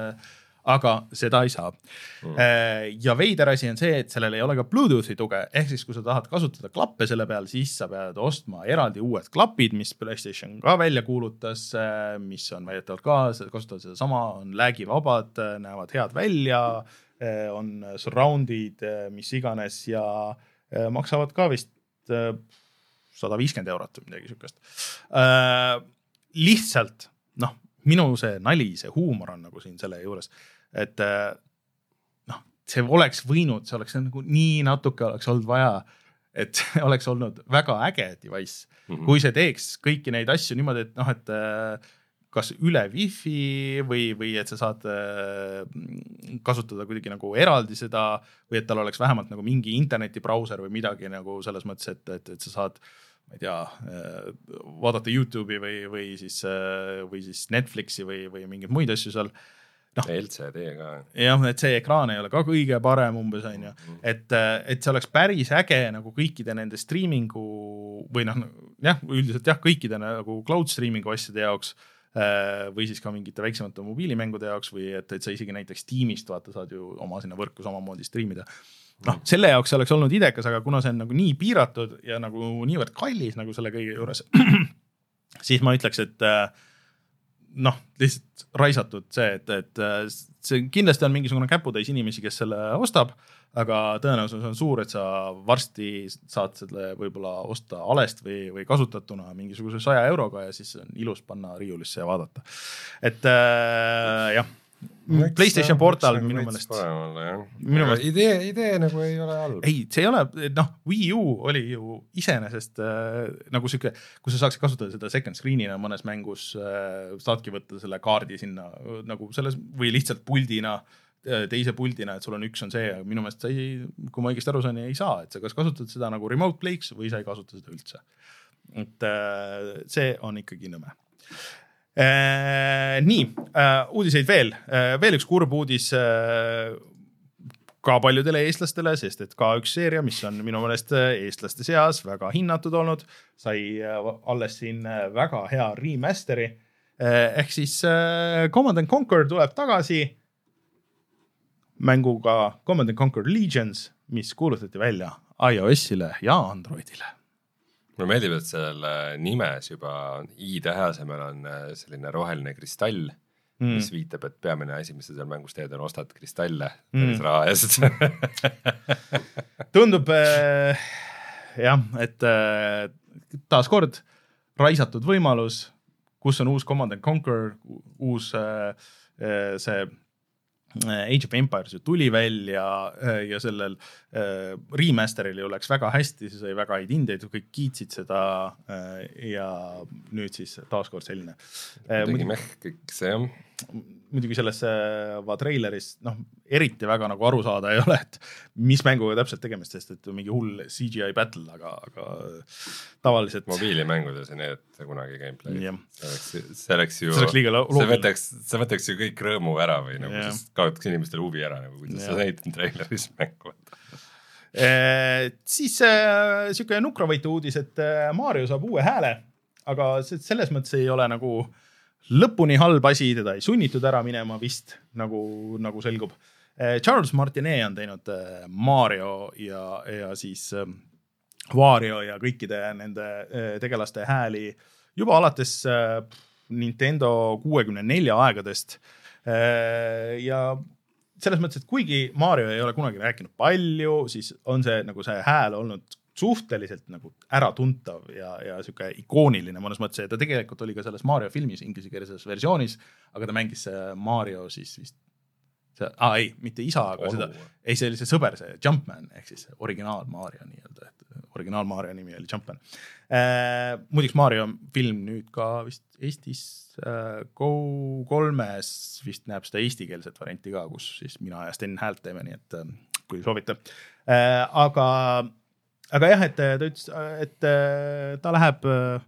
aga seda ei saa. Mm. Ja veider asi on see, et sellel ei ole ka Bluetoothi tuge, ehk siis kui sa tahad kasutada klappe selle peal, siis sa pead ostma eraldi uued klapid, mis PlayStation ka välja kuulutas, mis on väidetavalt ka, kasutavad seda sama, on läägivabad, näevad head välja, on surroundid, mis iganes ja maksavad ka vist sada viiskümmend eurot või midagi sükest. Lihtsalt, noh, minu see nali, see huumor on nagu siin selle juures, et noh, see oleks võinud, see oleks nagu nii natuke oleks olnud vaja, et oleks olnud väga äge device, mm-hmm. kui see teeks kõiki neid asju niimoodi, et noh, et kas üle wifi või, või et sa saad kasutada kuidagi nagu eraldi seda või et tal oleks vähemalt nagu mingi internetibrauser või midagi nagu selles mõttes, et, et, et sa saad ma ei tea, vaadata YouTube'i või, või, siis, või siis Netflixi või, või mingeid muid asju seal. No, L C D ka. Jah, et see ekraan ei ole ka kõige parem umbes, on ju. Et, et see oleks päris äge nagu kõikide nende streamingu või noh, jah, üldiselt jah, kõikide nagu cloud streamingu asjade jaoks või siis ka mingite väiksemate mobiilimängude jaoks või et, et sa isegi näiteks Teamist vaata saad ju oma sinna võrku samamoodi streamida. Noh, selle jaoks oleks olnud idekas, aga kuna see on nagu nii piiratud ja nagu niivõrd kallis nagu selle kõige juures, siis ma ütleks, et noh, lihtsalt raisatud see, et, et see kindlasti on mingisugune käputäis inimesi, kes selle ostab, aga tõenäosus on suur, et sa varsti saad selle võib-olla osta alest või, või kasutatuna mingisuguse saja euroga ja siis on ilus panna riiulisse ja vaadata. Et äh, jah. Miks, PlayStation Portal nagu minu mõnest mõnest... idee, idee nagu ei ole all. Ei, see ei ole, noh, Wii U oli ju iseenesest äh, nagu siuke, kus sa saaksid kasutada seda second screenina mõnes mängus, äh, saadki võtta selle kaardi sinna nagu selles või lihtsalt puldina, teise puldina, et sul on üks on see, aga minu mõelest sa ei, kui ma õigesti aru saan, ei saa, et sa kas kasutad seda nagu remote play'ks või sa ei kasuta seda üldse. Et äh, see on ikkagi nõme. Äh, nii, äh, uudiseid veel, äh, veel üks kurb uudis äh, ka paljudele eestlastele, sest et K üks seeria, mis on minu mõelest eestlaste seas väga hinnatud olnud, sai äh, alles siin väga hea remasteri, äh, ehk siis äh, Command and Conquer tuleb tagasi mänguga Command and Conquer Legions, mis kuulutati välja iOS-ile ja Androidile. Mulle meeldib, et seal nimes juba i-tähe asemel on selline roheline kristall, mm. mis viitab, et peamine asi, mis sa seal mängus teed, on ostad kristalle mm. raha eest. Tundub äh, jah, et äh, taas kord raisatud võimalus, kus on uus Command and Conquer, uus äh, see Age of Empires ju tuli välja ja sellel remasteril ju läks väga hästi, see sai väga häid hindeid, kõik kiitsid seda ja nüüd siis taaskord selline. Tegi meh kõik see jah. Muidugi selles va traileris noh, eriti väga nagu aru saada ei ole, et mis mänguga täpselt tegemist, sest et mingi hull C G I battle, aga, aga tavaliselt mobiilimängudes ei näidata kunagi gameplay. Yeah. See oleks, see oleks ju see, oleks liiga see, võtaks, see võtaks ju kõik rõõmu ära või nagu yeah. kaotaks inimestel huvi ära, nagu kuidas yeah. sa näitad traileris mängu. E, siis äh, siuke nukravõitu uudis, et Mario saab uue hääle, aga selles mõttes ei ole nagu lõpuni halb asi, teda ei sunnitud ära minema vist, nagu, nagu selgub. Charles Martinet on teinud Mario ja, ja siis Wario ja kõikide nende tegelaste hääli juba alates Nintendo kuuekümne nelja aegadest. Ja selles mõttes, et kuigi Mario ei ole kunagi rääkinud palju, siis on see, nagu see hääl olnud suhteliselt nagu äratuntav ja, ja siuke ikooniline mõnes mõttes, et ta tegelikult oli ka selles Mario filmis ingliskeelses versioonis, aga ta mängis Mario siis vist see, ah, ei, mitte isa, aga Olu. seda, ei, see oli see sõber, see Jumpman, ehk siis originaal Mario nii-öelda, et originaal Mario nimi oli Jumpman. Äh, muiduks Mario film nüüd ka vist Eestis äh, Go kolmes vist näeb seda eestikeelset varianti ka, kus siis mina ja Sten häält teeme, nii et äh, kui soovite. Äh, aga Aga jah, et ta ütles, et ta läheb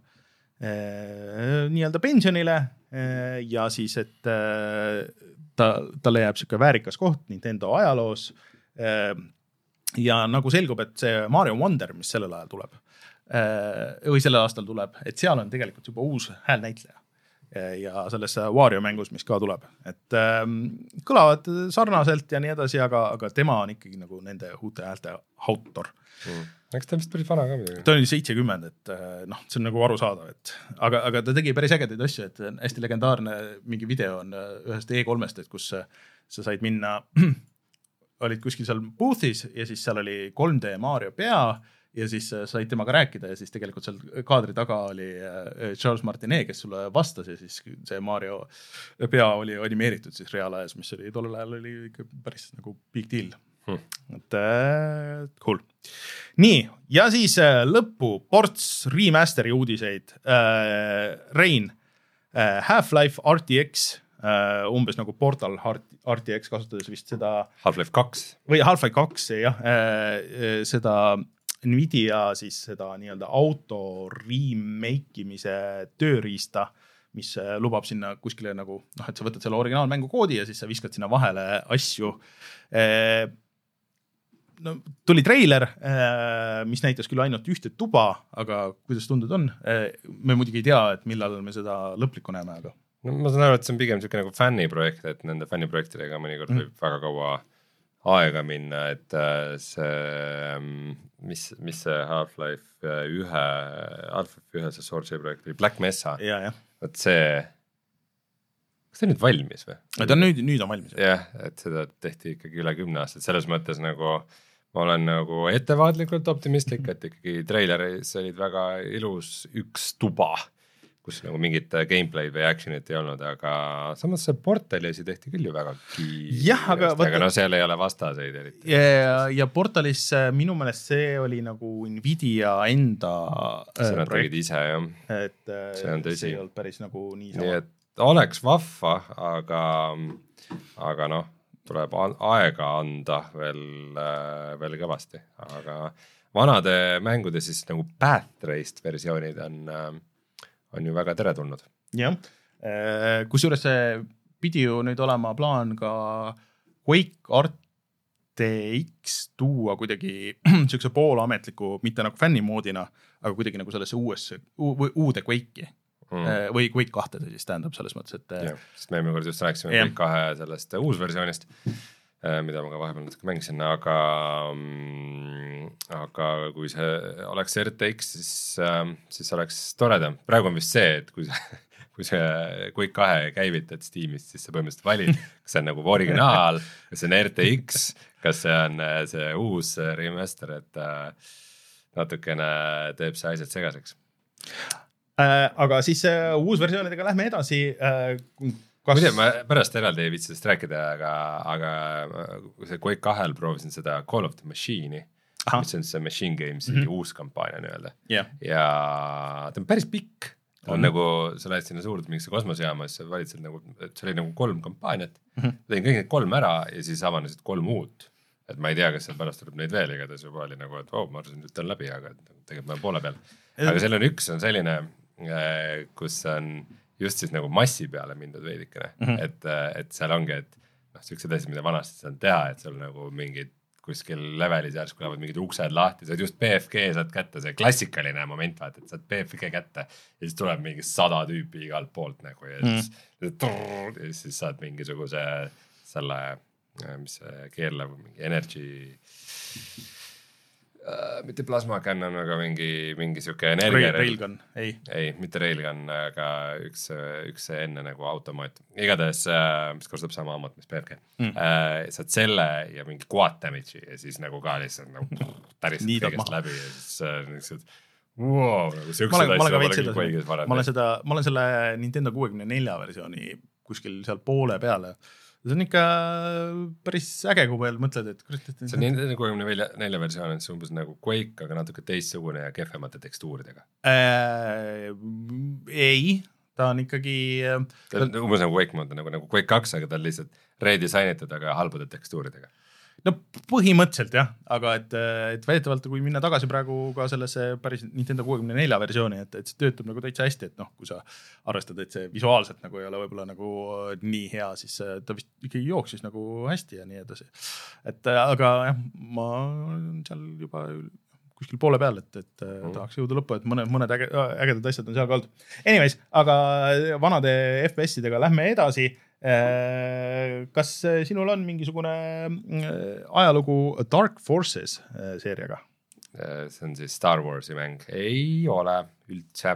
äh, nii-öelda pensionile äh, ja siis, et ta, talle jääb siuke väärikas koht Nintendo ajaloos äh, ja nagu selgub, et see Mario Wonder, mis sellel ajal tuleb äh, või sellel aastal tuleb, et seal on tegelikult juba uus häälnäitleja äh, ja selles Wario mängus, mis ka tuleb, et äh, kõlavad sarnaselt ja nii edasi, aga, aga tema on ikkagi nagu nende uute häälte autor. Mm. Eks ta vist päris vana ka midagi. Ta oli seitsekümmend, et noh, see on nagu aru saada, et aga, aga ta tegi päris ägedaid asju, et hästi legendaarne mingi video on ühest E kolmest, et kus sa said minna, olid kuskil seal booth'is ja siis seal oli kolm D Mario pea ja siis said temaga rääkida ja siis tegelikult seal kaadri taga oli Charles Martinet, kes sulle vastas ja siis see Mario pea oli animeeritud siis reaalajas, mis oli tollel ajal oli ikka päris nagu big deal. Hmm. Et äh, cool. Nii, ja siis äh, lõppu ports remasteri uudiseid. Äh, Rein, äh, Half-Life R T X, äh, umbes nagu Portal R T X kasutades vist seda Half-Life kaks või Half-Life kaks, jah, äh, seda Nvidia siis seda nii-öelda auto remake imise tööriista, mis lubab sinna kuskile nagu, noh, et sa võtad selle originaalmängu koodi ja siis sa viskad sinna vahele asju. Äh, No, tuli treiler, mis näitas küll ainult ühte tuba, aga kuidas tundud on? Me muidugi ei tea, et millal me seda lõplikku näeme, aga no, ma saan aru, et see on pigem niisugune nagu fänniprojekt, et nende fänniprojektidega mõnikord võib mm. väga kaua aega minna, et see, mis, mis see Half-Life ühe, Half-Life ühe see Sorcery projekt oli, Black Mesa, ja, ja. et see kas ta nüüd valmis või? Ta nüüd, nüüd on valmis. Jah, et seda tehti ikkagi üle kümne aastat, selles mõttes nagu ma olen nagu ettevaatlikult optimistlik, et ikkagi traileris olid väga ilus üks tuba, kus nagu mingit gameplay'd või action'it ei olnud, aga samas see Portalisi tehti küll ju väga kiiresti, jah, aga, aga no seal ei ole vastaseid eriti. Ja, ja Portalis minu meelest see oli nagu Nvidia enda see nad tegid ise, jah. Et see, on see ei olnud päris nagu nii sama. Nii et oleks vahva, aga, aga noh, tuleb aega anda veel, veel kõvasti, aga vanade mängude siis nagu Path Raced versioonid on, on ju väga teretulnud. Jah, kusjuures see pidi ju nüüd olema plaan ka Quake R T X tuua kuidagi siukse poolametliku, mitte nagu fännimoodina, aga kuidagi nagu sellesse uuesse, uude Quake'i. Mm. või Quake kahte see siis tähendab selles mõttes, et ja, sest me eelmine kord just rääkisime yeah. Quake kahe sellest uusversioonist, mida ma ka vahepeal natuke mängisin, aga aga kui see oleks R T X, siis, siis oleks toredam. Praegu on vist see, et kui see, kui see Quake kahe käivitad Steamist, siis sa põhimõtteliselt valid, kas see on nagu originaal, kas see on R T X, kas see on see uus remaster, et natukene teeb see asjad segaseks. Äh, aga siis äh, uusversioonidega lähme edasi. Äh, Kas... Muide, ma pärast eraldi ei viitsi sellest rääkida, aga, aga see Quake kahel proovisin seda Call of the Machine'i, mis on see Machine Games'i mm-hmm. uus kampaania nii-öelda yeah. ja ta on päris pikk, ta on mm-hmm. nagu, sa lähed sinna suurde mingisse kosmosejaama, siis sa valid seal nagu, et see oli nagu kolm kampaaniat mm-hmm. tegin kõik need kolm ära ja siis avanesid kolm uut, et ma ei tea, kas seal pärast tuleb neid veel, ega ta juba oli nagu, et oh, ma arvasin, et ta on läbi, aga tegelikult ma olen poole peal, aga seal on üks on selline, kus on just siis nagu massi peale mindud veidikene mm-hmm. et, et seal ongi, et noh, sellised asjad, mida vanasti saad teha, et seal nagu mingid kuskil levelis järsku lähevad mingid uksed lahti, saad just B F G saad kätte, see klassikaline moment, vaat, et saad B F G kätte ja siis tuleb mingi sada tüüpi igalt poolt nagu ja siis, mm-hmm. ja siis saad mingisuguse selle, mis see keerlev, mingi energy Uh, mitte plasma cannon, aga mingi, mingi siuke energia. Railgun, ei. Ei, mitte Railgun, aga üks, üks enne nagu automaat. Igatahes, uh, mis kostab sama ammut, mis P F G. Mm. Uh, saad selle ja mingi quad damage'i ja siis nagu ka lihtsalt nagu tärised kõigest läbi ja siis uh, niisugused wow, nagu siuksed asja ma olen küll kõigis varem. Ma olen seda, ma olen selle Nintendo kuuekümne nelja versiooni kuskil seal poole peale. See on ikka päris äge, kui veel mõtled, et... See on Nintendo kuuekümne nelja versioon, et see umbes nagu Quake, aga natuke teistsugune ja kehvemate tekstuuridega. Äh, ei, ta on ikkagi... Ta on umbes nagu Quake mode, nagu, nagu Quake kaks, aga ta on lihtsalt redesignitud, aga halbade tekstuuridega. No põhimõtteliselt jah, aga et, et väidetavalt, kui minna tagasi praegu ka sellesse päris Nintendo kuuekümne nelja versiooni, et, et see töötab nagu täitsa hästi, et noh, kui sa arvestad, et see visuaalselt nagu ei ole võib-olla nagu nii hea, siis ta vist ikkagi jooksis nagu hästi ja nii edasi. Et aga jah, ma olen seal juba kuskil poole peal, et, et mm. tahaks jõuda lõppu, et mõned, mõned äge, ägedad asjad on seal ka olnud. Anyways, aga vanade F P S-idega lähme edasi. Kas sinul on mingisugune ajalugu Dark Forces seeriaga? See on siis Star Warsi mäng. Ei ole üldse.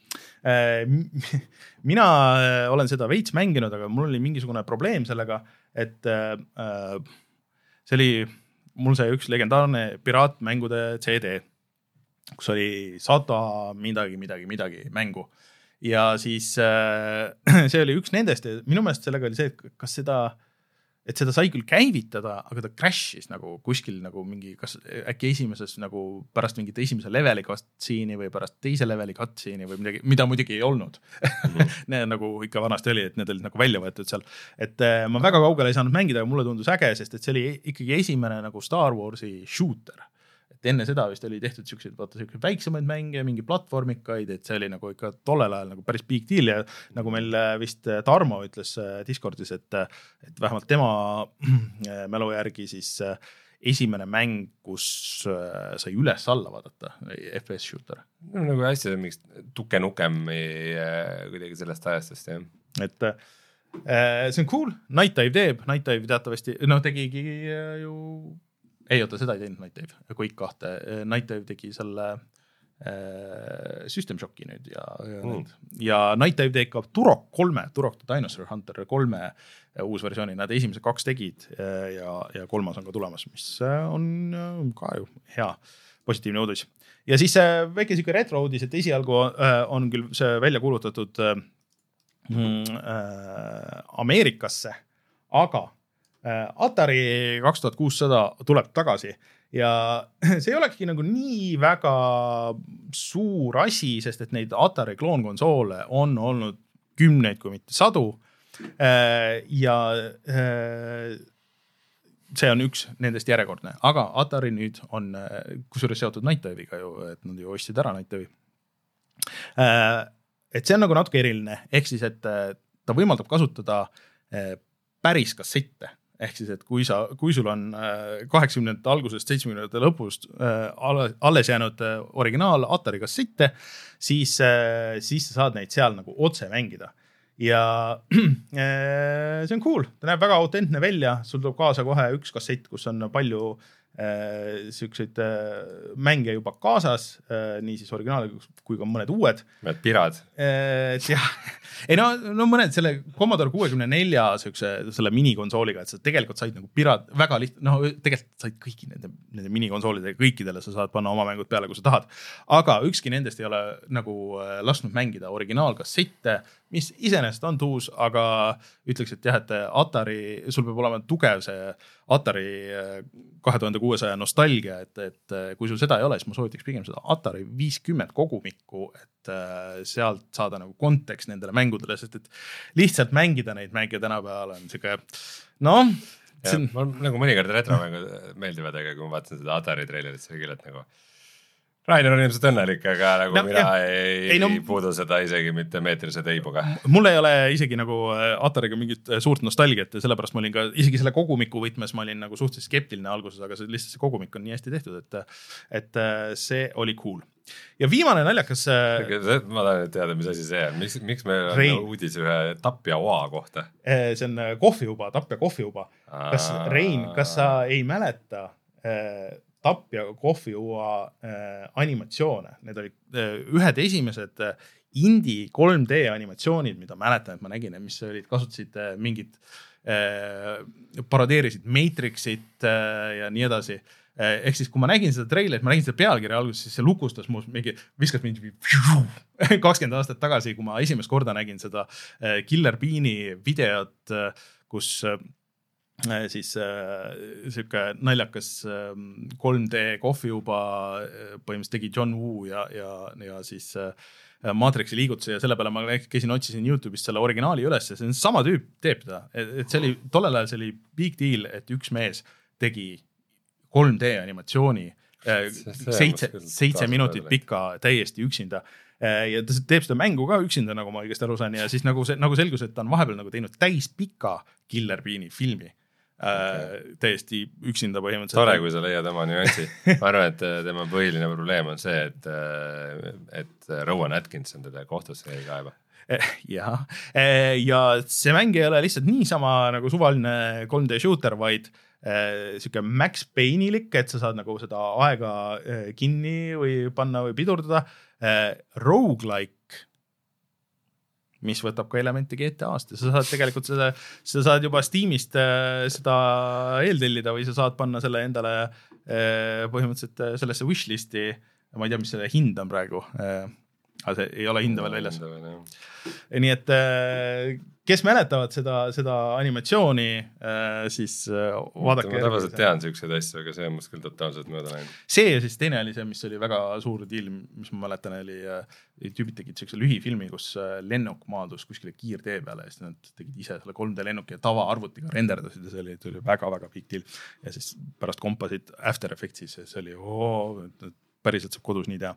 Mina olen seda veits mänginud, aga mul oli mingisugune probleem sellega, et see oli mul see üks legendaarne piraatmängude C D, kus oli sada midagi, midagi, midagi mängu. Ja siis äh, see oli üks nendest ja minu meelest sellega oli see, et kas seda, et seda sai küll käivitada, aga ta crashis nagu kuskil nagu mingi, kas äkki esimeses nagu pärast mingit esimese leveli cutscene'i või pärast teise leveli cutscene'i või midagi, mida muidugi ei olnud. Mm. Need nagu ikka vanasti oli, et need olid nagu välja võetud seal. Et äh, ma väga kaugele ei saanud mängida, aga mulle tundus äge, sest et see oli ikkagi esimene nagu Star Warsi shooter. Et enne seda vist oli tehtud siukseid, vaata siukseid väiksemaid mänge, mingi platvormikaid, et see oli nagu ikka tollel ajal nagu päris big deal ja nagu meil vist Tarmo ütles Discordis, et, et vähemalt tema mälu järgi siis esimene mäng, kus sai üles alla vaadata, F P S shooter. No, nagu hästi mingi tuke-nukem kuidagi sellest ajastest, jah. Et see on cool, Night Dive teeb, Night Dive teatavasti, no tegigi ju ei oota, seda ei teinud Night Dive, Quake kahte. Night Dive tegi selle äh, System Shocki nüüd ja, ja, mm. ja Night Dive teeb ka Turok kolme, Turok the Dinosaur Hunter kolme uus versiooni. Nad esimese kaks tegid ja, ja kolmas on ka tulemas, mis on ka ju hea positiivne uudis. Ja siis väike siuke retro uudis, et esialgu on küll see välja kuulutatud äh, äh, Ameerikasse, aga Atari kaks tuhat kuussada tuleb tagasi ja see ei olekski nagu nii väga suur asi, sest et neid Atari kloonkonsoole on olnud kümneid, kui mitte sadu ja see on üks nendest järjekordne, aga Atari nüüd on kusjuures seotud Night Dive'iga ju, et nad ju ostsid ära Night Dive'i. Et see on nagu natuke eriline, ehk siis, et ta võimaldab kasutada päris kassette. Ehk siis, et kui, sa, kui sul on kaheksakümnendate algusest, seitsmekümnendate lõpust alles jäänud originaal Atari kassette, siis, siis sa saad neid seal nagu otse mängida. Ja see on cool, ta näeb väga autentne välja, sul tuleb kaasa kohe üks kassett, kus on palju siukseid mänge juba kaasas, nii siis originaal kui ka mõned uued. Mõned pirad. Jah, ei no, no mõned selle Commodore kuuekümne nelja siukse, selle minikonsooliga, et sa tegelikult said nagu pirad väga liht-, no tegelikult said kõiki nende, nende minikonsoolidega, kõikidele sa saad panna oma mängud peale, kui sa tahad. Aga ükski nendest ei ole nagu lasknud mängida originaalkassette, mis iseenesest on tuus, aga ütleks, et jah, et Atari, sul peab olema tugev see Atari kahe tuhande kuuesaja nostalgia, et, et kui sul seda ei ole, siis ma soovitaks pigem seda Atari viiskümmend kogumikku, et sealt saada nagu kontekst nendele mängudele, sest et lihtsalt mängida neid mänge tänapäeval on siuke, noh. Ja, on... Mul nagu mõnikord retromängud meeldivad, aga kui ma vaatasin seda Atari trailerit, see küll, et nagu Rainer on ilmselt õnnelik, aga nagu no, mina jah. ei, ei no, puudu seda isegi mitte meetrise teibuga. Mul ei ole isegi nagu Atariga mingit suurt nostalgiat ja sellepärast ma olin ka, isegi selle kogumiku võtmes ma olin nagu suhteliselt skeptiline alguses, aga see, lihtsalt see kogumik on nii hästi tehtud, et, et see oli cool. Ja viimane naljakas... Ma tahan teada, mis asi see on. Miks, miks meil on Rein. Uudis ühe Tapja oa kohta? See on kohviuba, Tapja kohviuba. Kas Rein, kas sa ei mäleta... Tapja kohviuua äh, animatsioone. Need olid äh, ühed esimesed äh, indie kolm D animatsioonid, mida mäletan, et ma nägin, mis olid, kasutasid äh, mingid, äh, paradeerisid Matrixit äh, ja nii edasi. Äh, ehk siis, kui ma nägin seda treilerit, ma nägin seda pealkirja alguses, siis see lukustas muus mingi, viskas mingi kakskümmend aastat tagasi, kui ma esimest korda nägin seda äh, Killer Beani videot, äh, kus... Äh, siis äh, siuke naljakas äh, kolm D kohviuba äh, põhimõtteliselt tegi John Woo ja, ja, ja siis äh, Matrixi liigutuse ja selle peale ma käisin otsisin YouTube'ist selle originaali üles ja see on sama tüüp teeb seda, et see oli, tollel ajal see oli big deal, et üks mees tegi kolm D animatsiooni äh, seitse, seitse minutit pika täiesti üksinda ja ta teeb seda mängu ka üksinda, nagu ma õigesti aru saan ja siis nagu, see, nagu selgus, et ta on vahepeal nagu teinud täis pika Killer Beani filmi. Okay. Äh, täiesti üksinda põhimõtteliselt. Tore, kui sa leiad oma nüansi. Ma arvan, et tema põhiline probleem on see, et, et Rowan Atkinson teda kohtusse ei kaeba. Ja, ja see mäng ei ole lihtsalt niisama nagu suvaline kolm D shooter, vaid siuke Max Payne'ilik, et sa saad nagu seda aega kinni või panna või pidurdada. Roguelike, mis võtab ka elementi G T A-st ja sa saad tegelikult seda, sa saad juba Steamist äh, seda eeltellida või sa saad panna selle endale äh, põhimõtteliselt äh, sellesse wishlisti, ma ei tea, mis selle hind on praegu, äh, aga see ei ole hinda veel väljas. Nii et äh, kes mäletavad seda, seda animatsiooni, äh, siis äh, vaadake. Ma tavaliselt tean siukseid asju, aga see on must küll totaalselt mööda läinud. See ja siis teine oli see, mis oli väga suur deal, mis ma mäletan, oli äh, tüübid tegid siukse lühifilmi, kus äh, lennuk maadus kuskile kiirtee peale ja siis nad tegid ise selle kolm D lennuki ja tavaarvutiga renderdasid ja see oli, oli väga-väga big deal. Ja siis pärast kompasid After Effectsis ja see oli oo, päriselt saab kodus nii teha.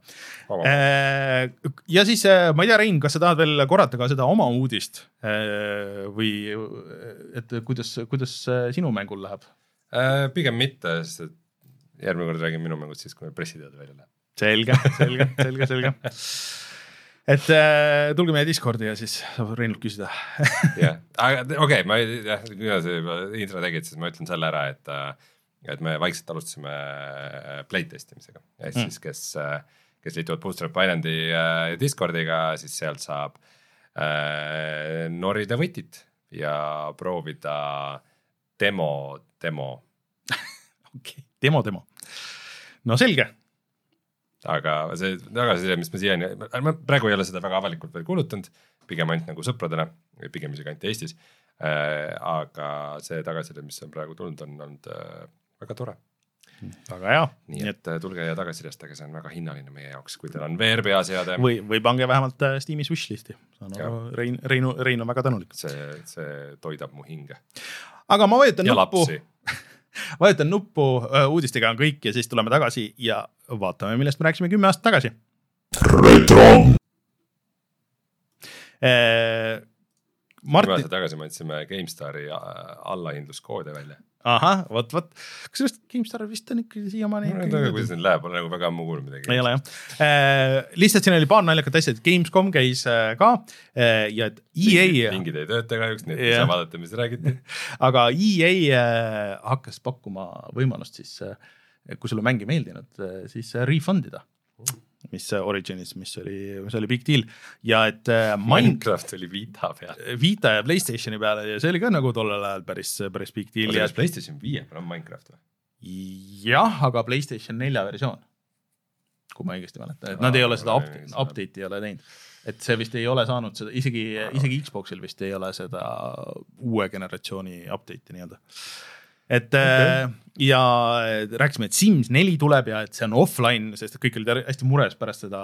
Ja siis ma ei tea, Rein, kas sa tahad veel korrata ka seda oma uudist või et kuidas, kuidas sinu mängul läheb? Pigem mitte, sest järgmine kord räägin minu mängud siis, kui me pressitead välja läheb. Selge, selge, selge, selge. Et tulge meie Discordi ja siis saab Reinult küsida. Jah, aga okei, ma ei tea, kui sa intro tegid, siis ma ütlen selle ära, et et me vaikselt alustasime playtestimisega. Ja siis, kes, kes liituvad Bootstrap Islandi Discordiga, siis sealt saab äh, norida võtit ja proovida demo, demo. Okei, demo, demo. No selge. Aga see tagasiside, mis ma siiani, ma praegu ei ole seda väga avalikult veel kuulutanud, pigem ainult nagu sõpradena, pigem isegi ainult Eestis. Äh, aga see tagasiside, mis on praegu tulnud, on olnud äh, väga tore. Väga hea. Nii et tulge ja tagasirestage, see on väga hinnaline meie jaoks, kui teil on V R peas heade. Või, või pange vähemalt Steamis wishlisti. Rein, Rein, Rein on väga tänulik. See, see toidab mu hinge. Aga ma vajutan ja nuppu. Vajutan nuppu, uudistega on kõik ja siis tuleme tagasi ja vaatame, millest me rääksime kümme aastat tagasi. Retro! Eh, Martin... Kümme aastat tagasi me otsime GameStari allahindluskoode välja. Aha, võt, võt. Kas just GameStar vist on ikka siiamaani? No, ikkagi kuidas nüüd läheb, on nagu väga ammu kuulnud midagi. Ei ole jah. Äh, lihtsalt siin oli paar naljakat asja, et Gamescom käis äh, ka äh, ja et E A... Lingid ei tööta kahjuks, nii et ei saa vaadata, mis räägiti. Aga E A äh, hakkas pakkuma võimalust siis äh, kui sulle mäng ei meeldinud, siis refundida, mis Originis, mis oli, mis oli big deal ja et Minecraft oli Vita peal. Vita ja PlayStationi peale ja see oli ka nagu tollel ajal päris, päris big deal. Kas PlayStation viie peal on Minecraft või? Jah, aga PlayStation nelja versioon, kui ma õigesti mäletan, et nad ei ole seda update'i ei ole teinud. Et see vist ei ole saanud seda, isegi, isegi Xboxil vist ei ole seda uue generatsiooni update'i nii-öelda. Et okay. ja rääkisime, et Sims neli tuleb ja et see on offline, sest kõik olid hästi mures pärast seda,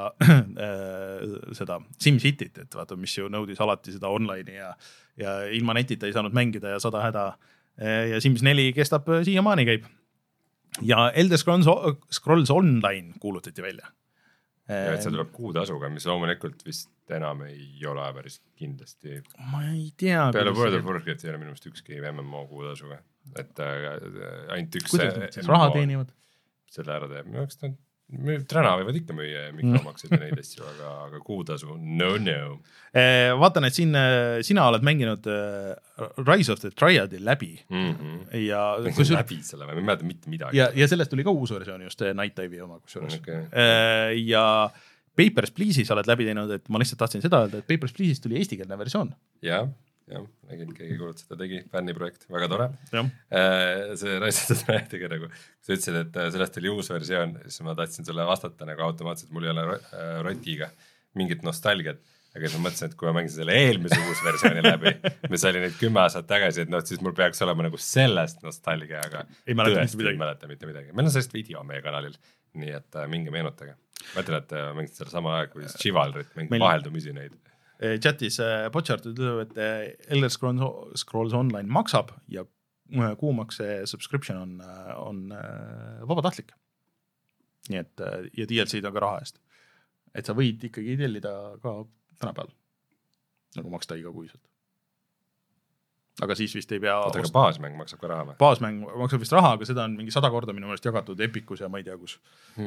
seda SimCityt, et vaata, mis ju nõudis alati seda online'i ja, ja ilma netita ei saanud mängida ja sada häda. Ja Sims neli kestab siiamaani käib. Ja Elder Scrolls, Scrolls Online kuulutati välja. Ja et see tuleb kuutasuga, mis loomulikult vist enam ei ole päris kindlasti. Ma ei tea. Peale World of Warcraft ei ole minu meelest ükski M M O kuutasuga. Et äh, ainult üks... Kuidas nad siis raha teenivad? Selle ära teeb. Minu jaoks Trana võivad ikka müüa mikromaksid ja neid asju, aga, aga kuutasu, no, no. Vaatan, et siin sina oled mänginud Rise of the Triad'i läbi. Mm-hmm. Ja, kus läbi selle või, ma ei mäleta mitte midagi. Ja, ja sellest tuli ka uus versioon just Night Dive'i oma kusjuures. Okay. Ja Papers, Please'is oled läbi teinud, et ma lihtsalt tahtsin seda öelda, et Papers, Please'is tuli eestikeelne versioon. Jah. jah, nägin, keegi kuulut seda tegi, fänniprojekt, väga tore. Äh, see raisatud räätigi nagu, sa ütlesid, et sellest oli uus versioon, siis ma tahtsin sulle vastata nagu automaatselt, mul ei ole rotiga mingit nostalgiat, aga siis ma mõtlesin, et kui ma mängisin selle eelmise uus versiooni läbi, mis oli nüüd kümme aastat tagasi, et no, siis mul peaks olema nagu sellest nostalgia, aga ei mäleta tõesti mitte ei mäleta mitte midagi. Meil on sellest video meie kanalil, nii et äh, minge meenutage. Ma ütlen, et äh, mängisin selle sama aeg, kui Chivalrit, mingid Meil... vaheldumisi neid. Chatis Potchart ütleb, et Elder Scrolls, Scrolls Online maksab ja kuumakse subscription on, on vabatahtlik. Nii et ja D L C-d on ka raha eest. Et sa võid ikkagi tellida ka tänapäeval, nagu maksta iga kuiselt. Aga siis vist ei pea... Oota, aga baasmäng maksab ka raha või? Baasmäng maksab vist raha, aga seda on mingi sada korda minu meelest jagatud Epicus ja ma ei tea kus.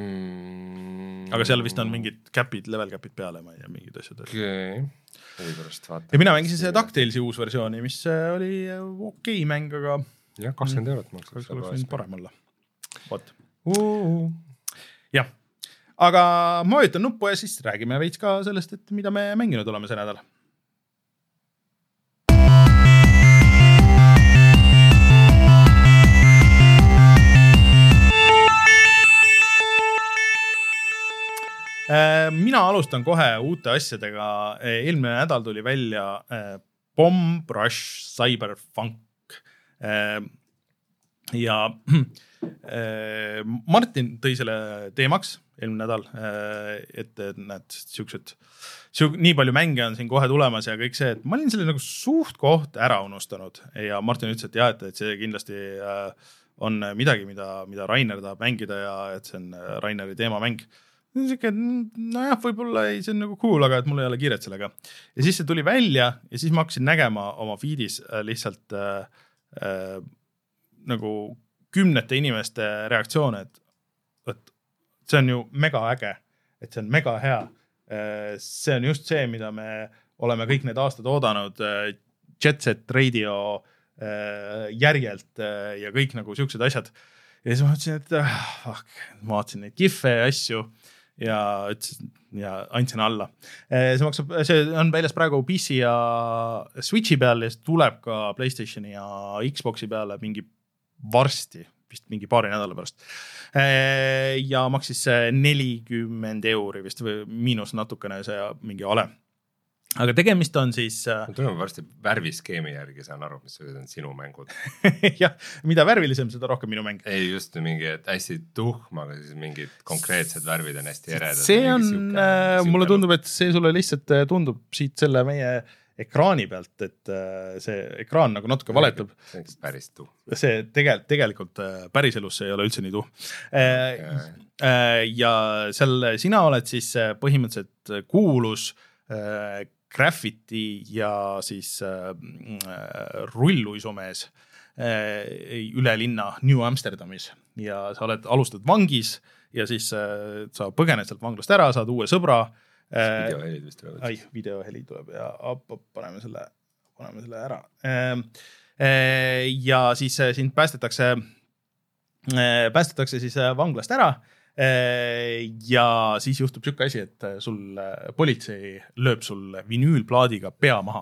Hmm. Aga seal vist on mingid capid, level capid peale, ma ei tea, mingid asjad. Okei, okay. Pärast vaata. Ja mina mängisin see DuckTalesi uus versiooni, mis oli okei mäng, aga... jah, kakskümmend eurot maksab. Oleks parem olla. Vot. Uh. Jah. Aga ma vajutan nuppu ja siis räägime veits ka sellest, et mida me mänginud oleme see nädal. Mina alustan kohe uute asjadega. Eelmine nädal tuli välja Bomb Rush Cyberpunk. Ja Martin tõi selle teemaks eelmine nädal, et näed, siuksed, siuk, nii palju mänge on siin kohe tulemas ja kõik see, et ma olin selle nagu suht koht ära unustanud ja Martin ütles, et jah, et, et see kindlasti on midagi, mida, mida Rainer tahab mängida ja et see on Raineri teemamäng. Nojah, võib-olla ei, see on nagu cool, aga et mul ei ole kiiret sellega. Ja siis see tuli välja ja siis ma hakkasin nägema oma feedis lihtsalt äh, äh, nagu kümnete inimeste reaktsioone, et, et see on ju mega äge, et see on mega hea. Äh, see on just see, mida me oleme kõik need aastad oodanud äh, Jet Set Radio äh, järjelt äh, ja kõik nagu siuksed asjad. Ja siis ma mõtlesin, et äh, fuck, ma vaatasin neid giffe ja asju ja, ja andsin alla. See, maksab, see on väljas praegu P C ja Switchi peal ja see tuleb ka PlayStationi ja Xboxi peale mingi varsti, vist mingi paari nädala pärast. Ja maksis nelikümmend euri vist või miinus natukene see mingi ale. Aga tegemist on siis... Ma tuleme varsti värviskeemi järgi, saan aru, mis on sinu mängud. jah, mida värvilisem, seda rohkem minu mäng. Ei, just mingi hästi tuhma, aga siis mingid konkreetsed värvid on hästi eredad. See on, siuke, siuke mulle tundub, et see sulle lihtsalt tundub siit selle meie ekraani pealt, et see ekraan nagu natuke valetab. See on päris tuh. See tegelikult, tegelikult päriselus see ei ole üldse nii tuh. Okay. Ja seal sina oled siis põhimõtteliselt kuulus Graffiti ja siis äh, rulluisumees äh, üle linna New Amsterdamis ja sa oled alustad vangis ja siis äh, sa põgened sealt vanglast ära, saad uue sõbra. Äh, videohelid vist tuleb. Ai, videoheli tuleb ja op, op, paneme, selle, paneme selle ära. Äh, äh, ja siis äh, sind päästetakse päästetakse siis vanglast ära ja siis juhtub siuke asi, et sul politsei lööb sul vinüülplaadiga pea maha.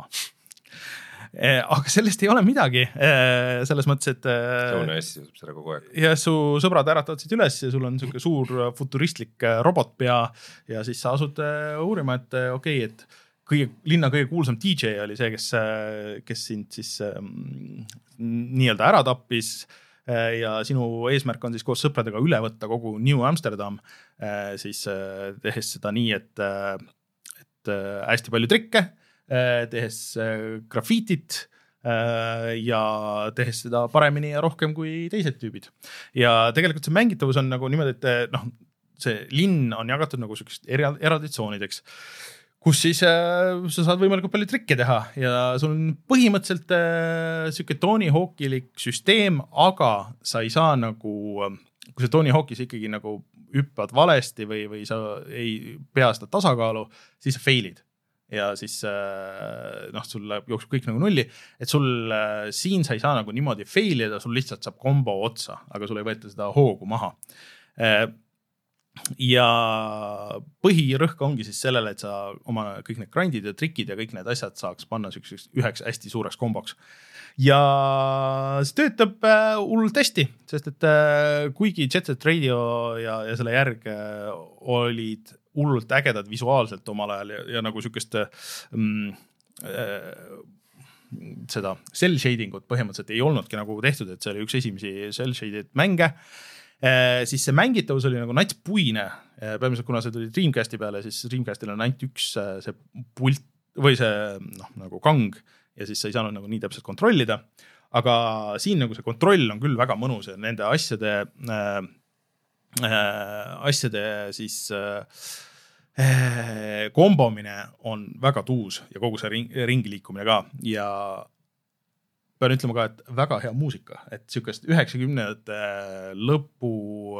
Aga sellest ei ole midagi, selles mõttes, et Soone hästi juhtub seda kogu aeg. Ja su sõbrad äratavad siit üles ja sul on siuke suur futuristlik robotpea ja siis sa asud uurima, et okei, okay, et kõige, linna kõige kuulsam D J oli see, kes, kes sind siis nii-öelda ära tappis ja sinu eesmärk on siis koos sõpradega üle võtta kogu New Amsterdam, siis tehes seda nii, et, et hästi palju trikke, tehes grafiitit ja tehes seda paremini ja rohkem kui teised tüübid. Ja tegelikult see mängitavus on nagu niimoodi, et noh, see linn on jagatud nagu sellised eraldi tsoonideks, kus siis äh, sa saad võimalikult palju trikke teha ja sul on põhimõtteliselt äh, siuke Tony Hawkilik süsteem, aga sa ei saa nagu, kui sa Tony Hawkis ikkagi nagu hüppad valesti või, või sa ei pea seda tasakaalu, siis sa failid. Ja siis äh, noh, sul jookseb kõik nagu nulli, et sul äh, siin sa ei saa nagu niimoodi failida, sul lihtsalt saab kombo otsa, aga sul ei võeta seda hoogu maha. Äh, ja põhirõhk ongi siis sellele, et sa oma kõik need grindid ja trikid ja kõik need asjad saaks panna üheks hästi suureks komboks. Ja see töötab äh, hullult hästi, sest et äh, kuigi Jet Set Radio ja, ja selle järg äh, olid hullult ägedad visuaalselt omal ajal ja, ja nagu sükest mm, äh, seda cell shadingut põhimõtteliselt ei olnudki nagu tehtud, et see oli üks esimesi cell shaded mänge. Eh, siis see mängitavus oli nagu nats puine, eh, peamiselt kuna see tuli Dreamcasti peale, siis Dreamcastil on ainult üks see pult või see noh, nagu kang ja siis sa ei saanud nagu nii täpselt kontrollida, aga siin nagu see kontroll on küll väga mõnus ja nende asjade äh, äh, asjade siis äh, kombomine on väga tuus ja kogu see ring, ringi liikumine ka ja pean ütlema ka, et väga hea muusika, et sükest üheksakümnendate lõpu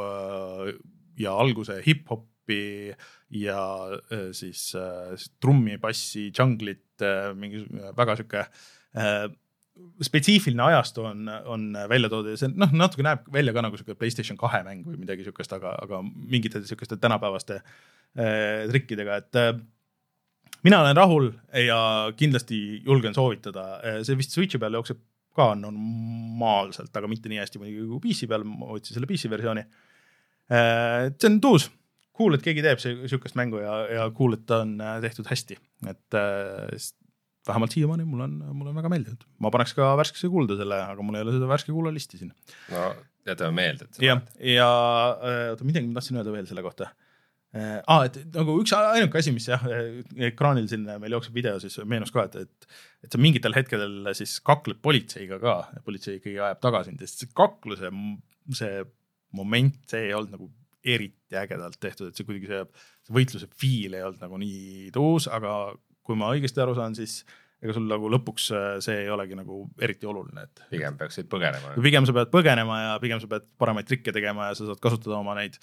ja alguse hip-hopi ja siis trummi, bassi, junglit, mingi väga süke spetsiifiline ajastu on, on välja toodud ja see noh, natuke näeb välja ka nagu süke PlayStation kahe mäng või midagi sükest, aga, aga mingite sükeste tänapäevaste äh, trikkidega, et äh, mina olen rahul ja kindlasti julgen soovitada. See vist Switchi peal jookseb ka normaalselt, aga mitte nii hästi kui P C peal. Ma võtsin selle P C versiooni. See on tuus. Cool, et keegi teeb sükest mängu ja, ja cool, et ta on tehtud hästi. Et vähemalt siiamaani mul on, mul on väga meeldinud. Ma paneks ka värskesse kuulda selle, aga mul ei ole seda värske kuula listi siin. No, jätame meelde. Ja, ja oota, midagi ma tahtsin öelda veel selle kohta. Ah, et nagu üks ainuke asi, mis jah, ekraanil siin meil jookseb video, siis meenus ka, et, et, et sa mingitel hetkedel siis kakled politseiga ka, politsei ikkagi ajab tagasi, sest see kakluse see moment, see ei olnud nagu eriti ägedalt tehtud, et see kuidagi see, see võitluse fiil ei olnud nagu nii tuus, aga kui ma õigesti aru saan, siis ega sul nagu lõpuks see ei olegi nagu eriti oluline. Et pigem peaksid põgenema. Pigem sa pead põgenema ja pigem sa pead paremaid trikke tegema ja sa saad kasutada oma neid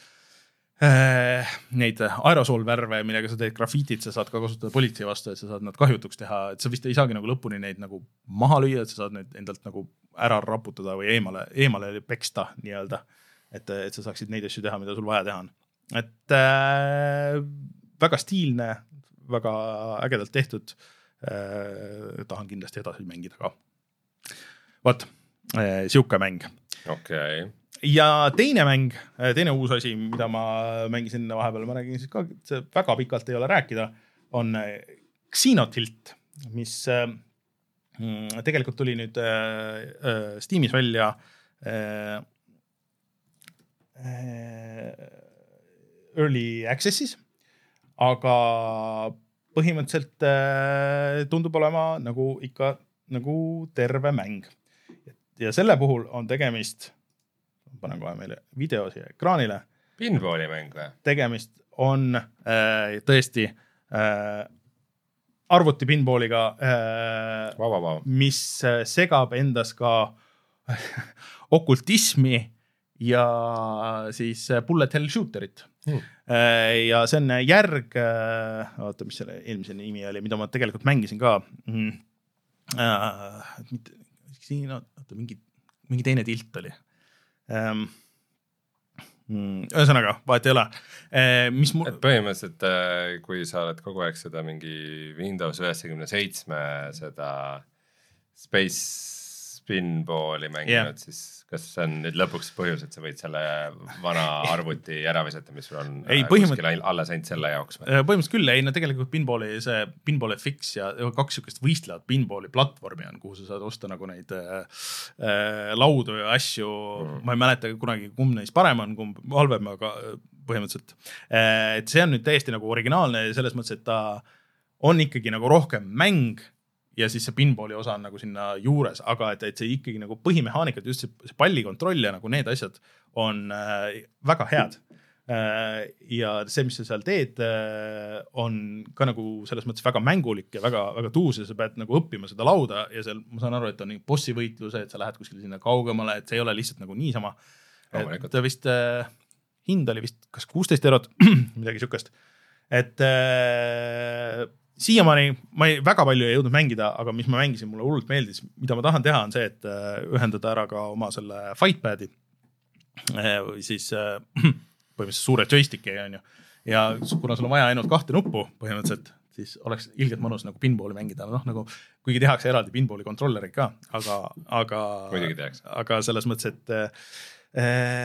neid aerosoolvärve, millega sa teed grafiitit, sa saad ka kasutada politsei vastu, et sa saad nad kahjutuks teha, et sa vist ei saagi nagu lõpuni neid nagu maha lüüa, et sa saad neid endalt nagu ära raputada või eemale, eemale peksta nii-öelda, et, et sa saaksid neid asju teha, mida sul vaja teha on. Et äh, väga stiilne, väga ägedalt tehtud, äh, tahan kindlasti edasi mängida ka. Vot, äh, siuke mäng. Okei. Okay. Ja teine mäng, teine uus asi, mida ma mängisin vahepeal, ma räägin siis ka, see väga pikalt ei ole rääkida, on Xenotilt, mis äh, tegelikult tuli nüüd äh, Steamis välja äh, Early Accessis, aga põhimõtteliselt äh, tundub olema nagu ikka nagu terve mäng. Ja selle puhul on tegemist panen kohe meile video siia ekraanile. Pinballi mäng või? Tegemist on äh, tõesti äh, arvuti pinballiga, äh, vau, vau. mis segab endas ka okultismi ja siis bullet hell shooterit. Hmm. Äh, ja see on järg, äh, oota, mis selle eelmise nimi oli, mida ma tegelikult mängisin ka. Mm. Äh, mitte, siin, oota, mingi, mingi teine tilt oli. Um, mm,. Ühesõnaga, vahet ei ole. Mis mu... Et põhimõtteliselt, kui sa oled kogu aeg seda mingi Windows üheksakümne seitsme seda Space Pinballi mänginud, yeah. siis kas see on nüüd lõpuks põhjus, et sa võid selle vana arvuti ära visata, mis sul on ei, põhimõtt... kuskil alles ainult selle jaoks? Või? Põhimõtteliselt küll, ei, no tegelikult pinballi, see Pinball F X ja kaks sükest võistlevad pinballi platvormi on, kuhu sa saad osta nagu neid äh, laudu ja asju mm., ma ei mäleta kunagi, kumb neist parem on, kumb halvem, aga põhimõtteliselt. Et see on nüüd täiesti nagu originaalne selles mõttes, et ta on ikkagi nagu rohkem mäng ja siis see pinballi osa on nagu sinna juures, aga et, et see ikkagi nagu põhimehaanikad, just see, see pallikontroll ja nagu need asjad on äh, väga head. Äh, ja see, mis sa seal teed, äh, on ka nagu selles mõttes väga mängulik ja väga, väga tuus ja sa pead nagu õppima seda lauda ja seal ma saan aru, et on bossi võitluse, et sa lähed kuskile sinna kaugemale, et see ei ole lihtsalt nagu niisama. Et vist äh, hind oli vist kas kuusteist eurot, midagi sükest. Et äh, siiamaani ma ei, väga palju ei jõudnud mängida, aga mis ma mängisin, mulle hullult meeldis, mida ma tahan teha, on see, et ühendada ära ka oma selle fightpadi või siis põhimõtteliselt suure joysticki on ju. Ja kuna sul on vaja ainult kahte nuppu põhimõtteliselt, siis oleks ilgelt mõnus nagu pinballi mängida. Noh, nagu, kuigi tehakse eraldi pinballi kontrollerid ka, aga, aga, aga selles mõttes, et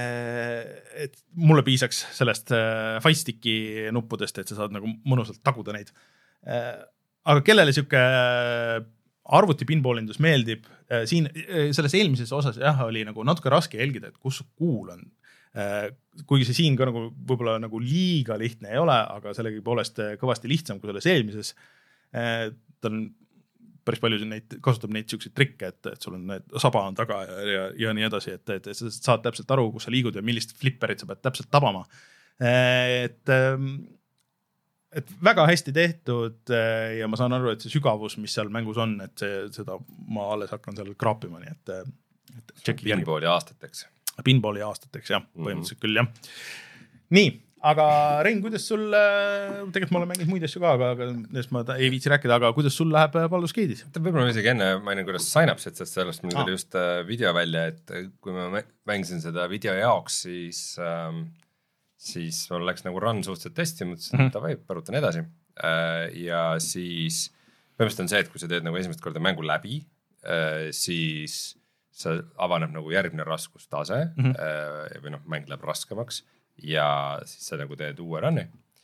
et mulle piisaks sellest fightsticki nuppudest, et sa saad nagu mõnusalt taguda neid. Aga kellele siuke arvuti pinballindus meeldib, siin selles eelmises osas jah, oli nagu natuke raske jälgida, et kus kuul on. Kuigi see siin ka nagu võib-olla nagu liiga lihtne ei ole, aga sellegi poolest kõvasti lihtsam kui selles eelmises. Ta on päris palju neid, kasutab neid siukseid trikke, et, et sul on need saba on taga ja, ja, ja nii edasi, et, et, et sa saad täpselt aru, kus sa liigud ja millist flipperit sa pead täpselt tabama. Et et väga hästi tehtud ja ma saan aru, et see sügavus, mis seal mängus on, et see, seda ma alles hakkan seal kraapima, nii et, et pinballi aastateks. Pinballi aastateks, jah, põhimõtteliselt mm-hmm. küll, jah. Nii, aga Rein, kuidas sul, tegelikult ma olen mänginud muid asju ka, aga, aga neist ma ei viitsi rääkida, aga kuidas sul läheb Baldur's Gate'is? Võib-olla ma isegi enne mainin, kuidas Synapse, et sellest mul tuli ah. just video välja, et kui ma mängisin seda video jaoks, siis ähm, siis mul läks nagu run suhteliselt testi, mõtlesin, et ta võib, parutan edasi. Ja siis põhimõtteliselt on see, et kui sa teed nagu esimest korda mängu läbi, siis sa avaneb nagu järgmine raskustase mm-hmm. või noh, mäng läheb raskemaks ja siis sa nagu teed uue run'i.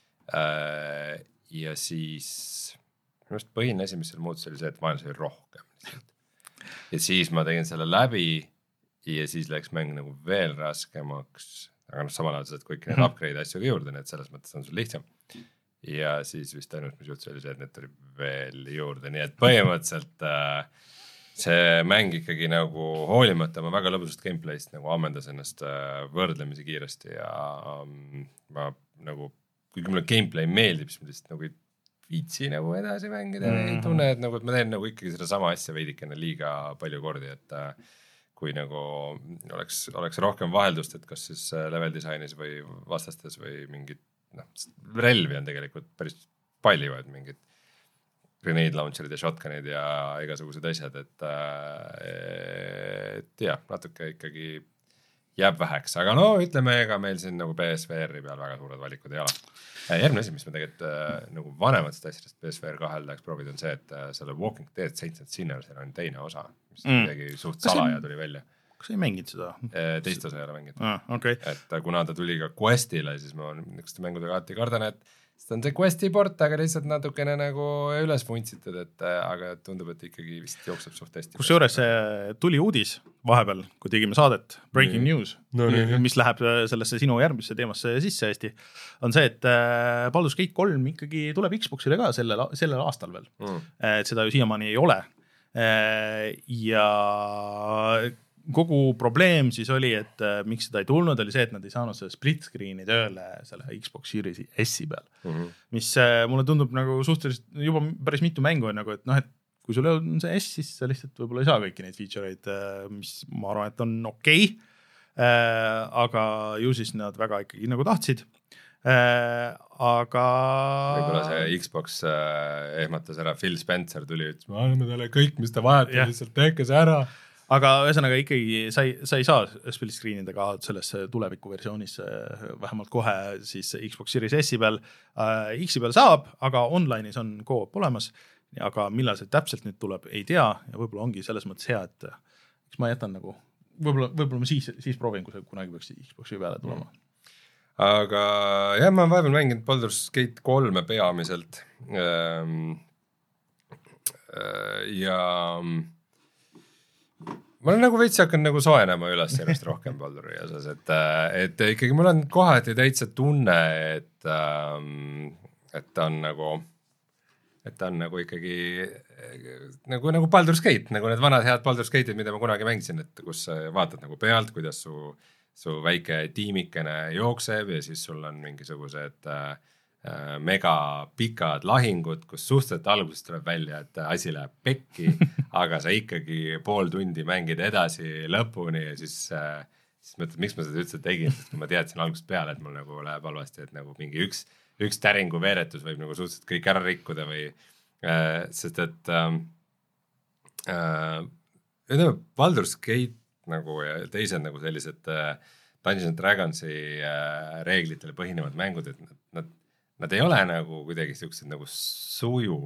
Ja siis minu arust põhiline asi, mis seal muutus, oli see, et vaenlasi oli rohkem. Ja siis ma tegin selle läbi ja siis läks mäng nagu veel raskemaks. Aga noh, samal ajal saad kõik need upgrade asju ka juurde, nii et selles mõttes on sul lihtsam. Ja siis vist ainult, mis juhtus, oli see, et need tuli veel juurde, nii et põhimõtteliselt äh, see mäng ikkagi nagu hoolimata ma väga lõbusast gameplayst nagu ammendas ennast äh, võrdlemisi kiiresti ja ähm, ma nagu, kuigi mulle gameplay meeldib, siis ma lihtsalt nagu ei viitsi nagu edasi mängida mm-hmm. ei tunne, et nagu, et ma teen nagu ikkagi seda sama asja veidikene liiga palju kordi, et äh, kui nagu oleks, oleks rohkem vaheldust, et kas siis level disainis või vastastes või mingid, noh, relvi on tegelikult päris palju, et mingid grenade launcherid ja shotgunid ja igasugused asjad, et, et jah, natuke ikkagi jääb väheks, aga no ütleme, ega meil siin nagu P S V R-i peal väga suured valikud ei ole. Järgmine asi, mis me tegelikult äh, nagu vanematest asjadest P S V R kahel tahaks proovida, on see, et äh, selle Walking Dead Saints and Sinners on teine osa, mis mm. midagi suht salaja tuli välja. Kas ei mänginud seda? E, teist osa ei ole mänginud. Ah, okay. Et kuna ta tuli ka Questile, siis ma niisuguste mängudega alati kardan, et see on see Questi port, aga lihtsalt natukene nagu üles vuntsitud, et aga tundub, et ikkagi vist jookseb suht hästi. Kus juures tuli uudis vahepeal, kui tegime saadet Breaking nii. News, no, nii. mis läheb sellesse sinu järgmisse teemasse sisse hästi, on see, et Baldur's Gate kolm ikkagi tuleb Xboxile ka sellel, sellel aastal veel. Mm. Et seda ju siiamaani ei ole. Ja kogu probleem siis oli, et äh, miks seda ei tulnud, oli see, et nad ei saanud selle split screen'i tööle selle Xbox Series S-i peal. Mm-hmm. Mis äh, mulle tundub nagu suhteliselt juba päris mitu mängu on nagu, et noh, et kui sul on see S, siis sa lihtsalt võib-olla ei saa kõiki neid feature'id, äh, mis ma arvan, et on okei, okay. äh, aga ju siis nad väga ikkagi nagu tahtsid. Äh, aga võib-olla see Xbox äh, ehmatas ära, Phil Spencer tuli, et me anname talle kõik, mis ta vajab, lihtsalt tehke see ära. aga ühesõnaga ikkagi sa ei, sa ei saa split screen ida ka sellesse tuleviku versioonis vähemalt kohe siis Xbox Series S-i peal. X-i peal saab, aga online'is on co-op olemas, aga millal see täpselt nüüd tuleb, ei tea ja võib-olla ongi selles mõttes hea, et eks ma jätan nagu, võib-olla, võib-olla ma siis, siis proovin, kui see kunagi peaks Xboxi peale tulema. Aga jah, ma vahepeal mänginud Baldur's Gate kolme peamiselt ja ma olen nagu veits hakanud nagu soenema üles sellest rohkem Balduri osas, et, et ikkagi mul on kohati täitsa tunne, et, et ta on nagu et ta on nagu ikkagi nagu, nagu Baldur's Gate, nagu need vanad head Baldur's Gate'id, mida ma kunagi mängisin, et kus vaatad nagu pealt, kuidas su, su väike tiimikene jookseb ja siis sul on mingisugused äh, mega pikad lahingud, kus suhteliselt alguses tuleb välja, et asi läheb pekki, aga sa ikkagi pool tundi mängid edasi lõpuni ja siis, äh, siis mõtled, miks ma seda üldse tegin, sest kui ma teadsin algusest peale, et mul nagu läheb halvasti, et nagu mingi üks üks täringu veeretus võib nagu suhteliselt kõik ära rikkuda või äh, sest et äh, äh, ütleme, Baldur's Gate nagu ja teised nagu sellised äh, Dungeons and Dragonsi äh, reeglitele põhinevad mängud, et nad, nad, nad ei ole nagu kuidagi siuksed nagu suju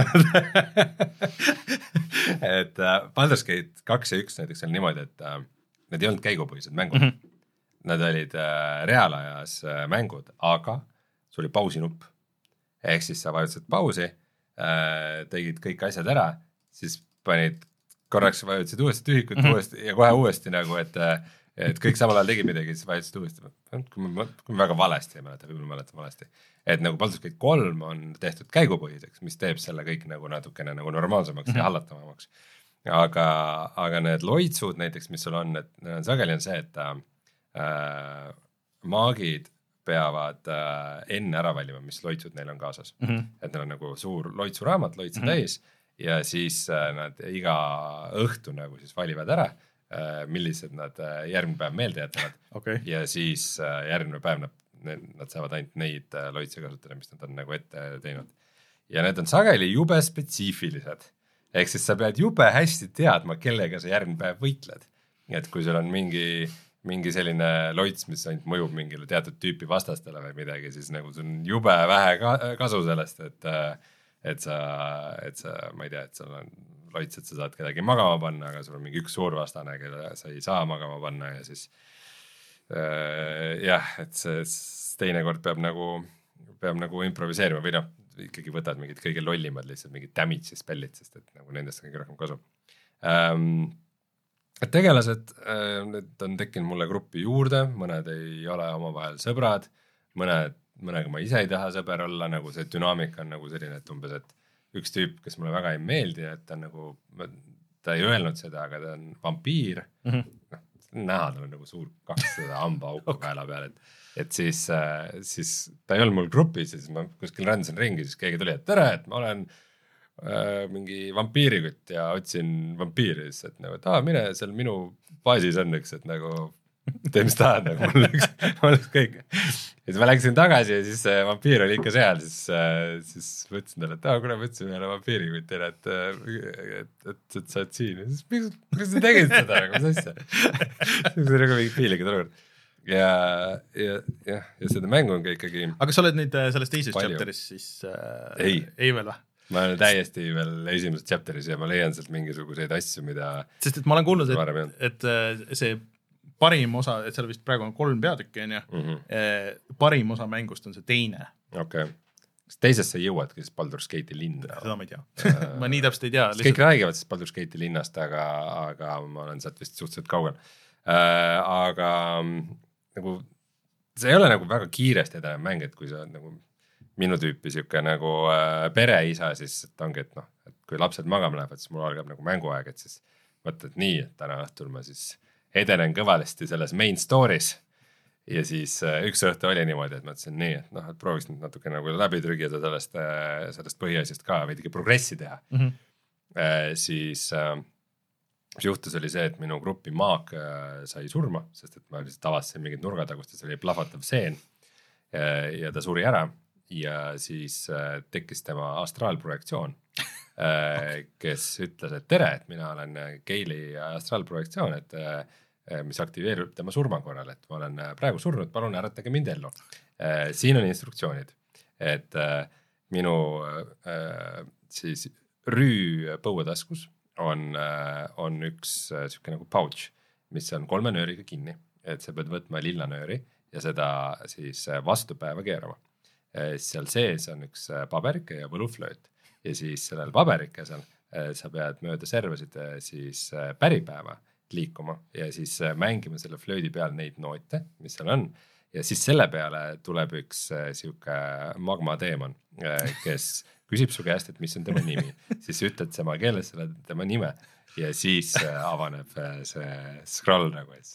et äh, Baldur's Gate kaks ja üks näiteks oli niimoodi, et äh, need ei olnud käigupõhised mängud mm. -hmm. Nad olid äh, reaalajas äh, mängud, aga sul oli pausinupp, ehk siis sa vajutasid pausi, äh, tegid kõik asjad ära, siis panid korraks vajutasid uuesti tühikut mm -hmm. uuesti, ja kohe uuesti nagu, et, et kõik samal ajal tegid midagi, siis vajutasid uuesti. Kui ma, kui ma väga valesti ei mäleta, võib-olla mäletan valesti. Et nagu Baldur's Gate kolm on tehtud käigupõhiseks, mis teeb selle kõik nagu natukene nagu normaalsemaks mm -hmm. ja hallatavamaks. Aga, aga need loitsud näiteks, mis sul on, et sageli on see, et äh, maagid peavad äh, enne ära valima, mis loitsud neil on kaasas. Mm -hmm. Et neil on nagu suur loitsuraamat, loitse mm -hmm. täis ja siis äh, nad iga õhtu nagu siis valivad ära, äh, millised nad äh, järgmine päev meelde jätavad. Okay. Ja siis äh, järgmine päev nad, nad saavad ainult neid äh, loitse kasutada, mis nad on nagu ette teinud. Ja need on sageli jube spetsiifilised. Ehk siis sa pead jube hästi teadma, kellega sa järgmine päev võitled. Et kui sul on mingi mingi selline loits, mis ainult mõjub mingile teatud tüüpi vastastele või midagi, siis nagu see on jube vähe ka, kasu sellest, et, et sa, et sa, ma ei tea, et sul on loits, et sa saad kedagi magama panna, aga sul on mingi üks suur vastane, kelle sa ei saa magama panna ja siis äh, jah, et see teinekord peab nagu, peab nagu improviseerima või noh, ikkagi võtad mingid kõige lollimad lihtsalt mingid damage spellid, sest et nagu nendest on kõige rohkem kasu ähm, et tegelased, need on tekkinud mulle gruppi juurde, mõned ei ole omavahel sõbrad, mõned, mõnega ma ise ei taha sõber olla, nagu see dünaamika on nagu selline, et umbes, et üks tüüp, kes mulle väga ei meeldi, et ta on nagu, ta ei öelnud seda, aga ta on vampiir, mm -hmm. noh, näha, tal on nagu suur kakssada hambauku okay. Kaela peal, et, et siis, siis ta ei olnud mul grupis ja siis ma kuskil rändasin ringi, siis keegi tuli, et tere, et ma olen mingi vampiirikütt ja otsin vampiiri, siis et nagu, et aa, mine seal minu baasis on üks, et nagu tee mis tahad, nagu mul üks, mul üks kõik. Ja siis ma läksin tagasi ja siis vampiir oli ikka seal, siis, siis võtsin talle, et aa, kuna võtsin ühele vampiiriküttile, et, et, et, et sa oled siin. Ja siis miks, miks sa tegid seda, nagu mis asja? See on nagu mingi piiligid olukord. Ja, ja, ja, ja seda mängu on ka ikkagi. Aga sa oled nüüd selles teises chapteris siis äh, ei, ei veel või? Ma olen täiesti veel esimeses chapteris ja ma leian sealt mingisuguseid asju, mida sest et ma olen kuulnud, et, et see parim osa, et seal vist praegu on kolm peatükki, on ju, mm -hmm. parim osa mängust on see teine. Okei. Okay. Kas teisest sa jõuadki siis Baldur's Gate'i linna? Seda ma ei tea. ma nii täpselt ei tea. Lihtsalt... Kõik räägivad siis Baldur's Gate'i linnast, aga, aga ma olen sealt vist suhteliselt kaugel. Äh, aga nagu see ei ole nagu väga kiiresti edanev mäng, et kui sa nagu minu tüüpi siuke nagu äh, pereisa, siis et ongi, et noh, et kui lapsed magama lähevad, siis mul algab nagu mänguaeg, et siis mõtled nii, et täna õhtul ma siis edenen kõvalesti selles main story's ja siis äh, üks õhtu oli niimoodi, et mõtlesin nii, et noh, et prooviks nüüd natuke nagu läbi trügida sellest, äh, sellest põhiasjast ka veidigi progressi teha mm. -hmm. Äh, siis äh, mis juhtus oli see, et minu grupi maag äh, sai surma, sest et ma lihtsalt avastasin mingid nurgatagustes, oli plahvatav seen äh, ja ta suri ära. Ja siis äh, tekkis tema astraalprojektsioon kes ütles, et tere, et mina olen Keili astraalprojektsioon, et mis aktiveerub tema surma korral, et ma olen praegu surnud, palun äratage mind ellu. Siin on instruktsioonid, et minu siis rüü põuetaskus on, on üks siuke nagu pouch, mis on kolme nööriga kinni, et sa pead võtma lilla nööri ja seda siis vastupäeva keerama. Seal sees on üks paberike ja võluflööt. Ja siis sellel paberikesel sa pead mööda servasid siis päripäeva liikuma ja siis mängima selle flöödi peal neid noote, mis seal on. Ja siis selle peale tuleb üks siuke magmateemon, kes küsib su käest, et mis on tema nimi. Siis ütled sama keeles selle tema nime ja siis avaneb see scroll nagu, et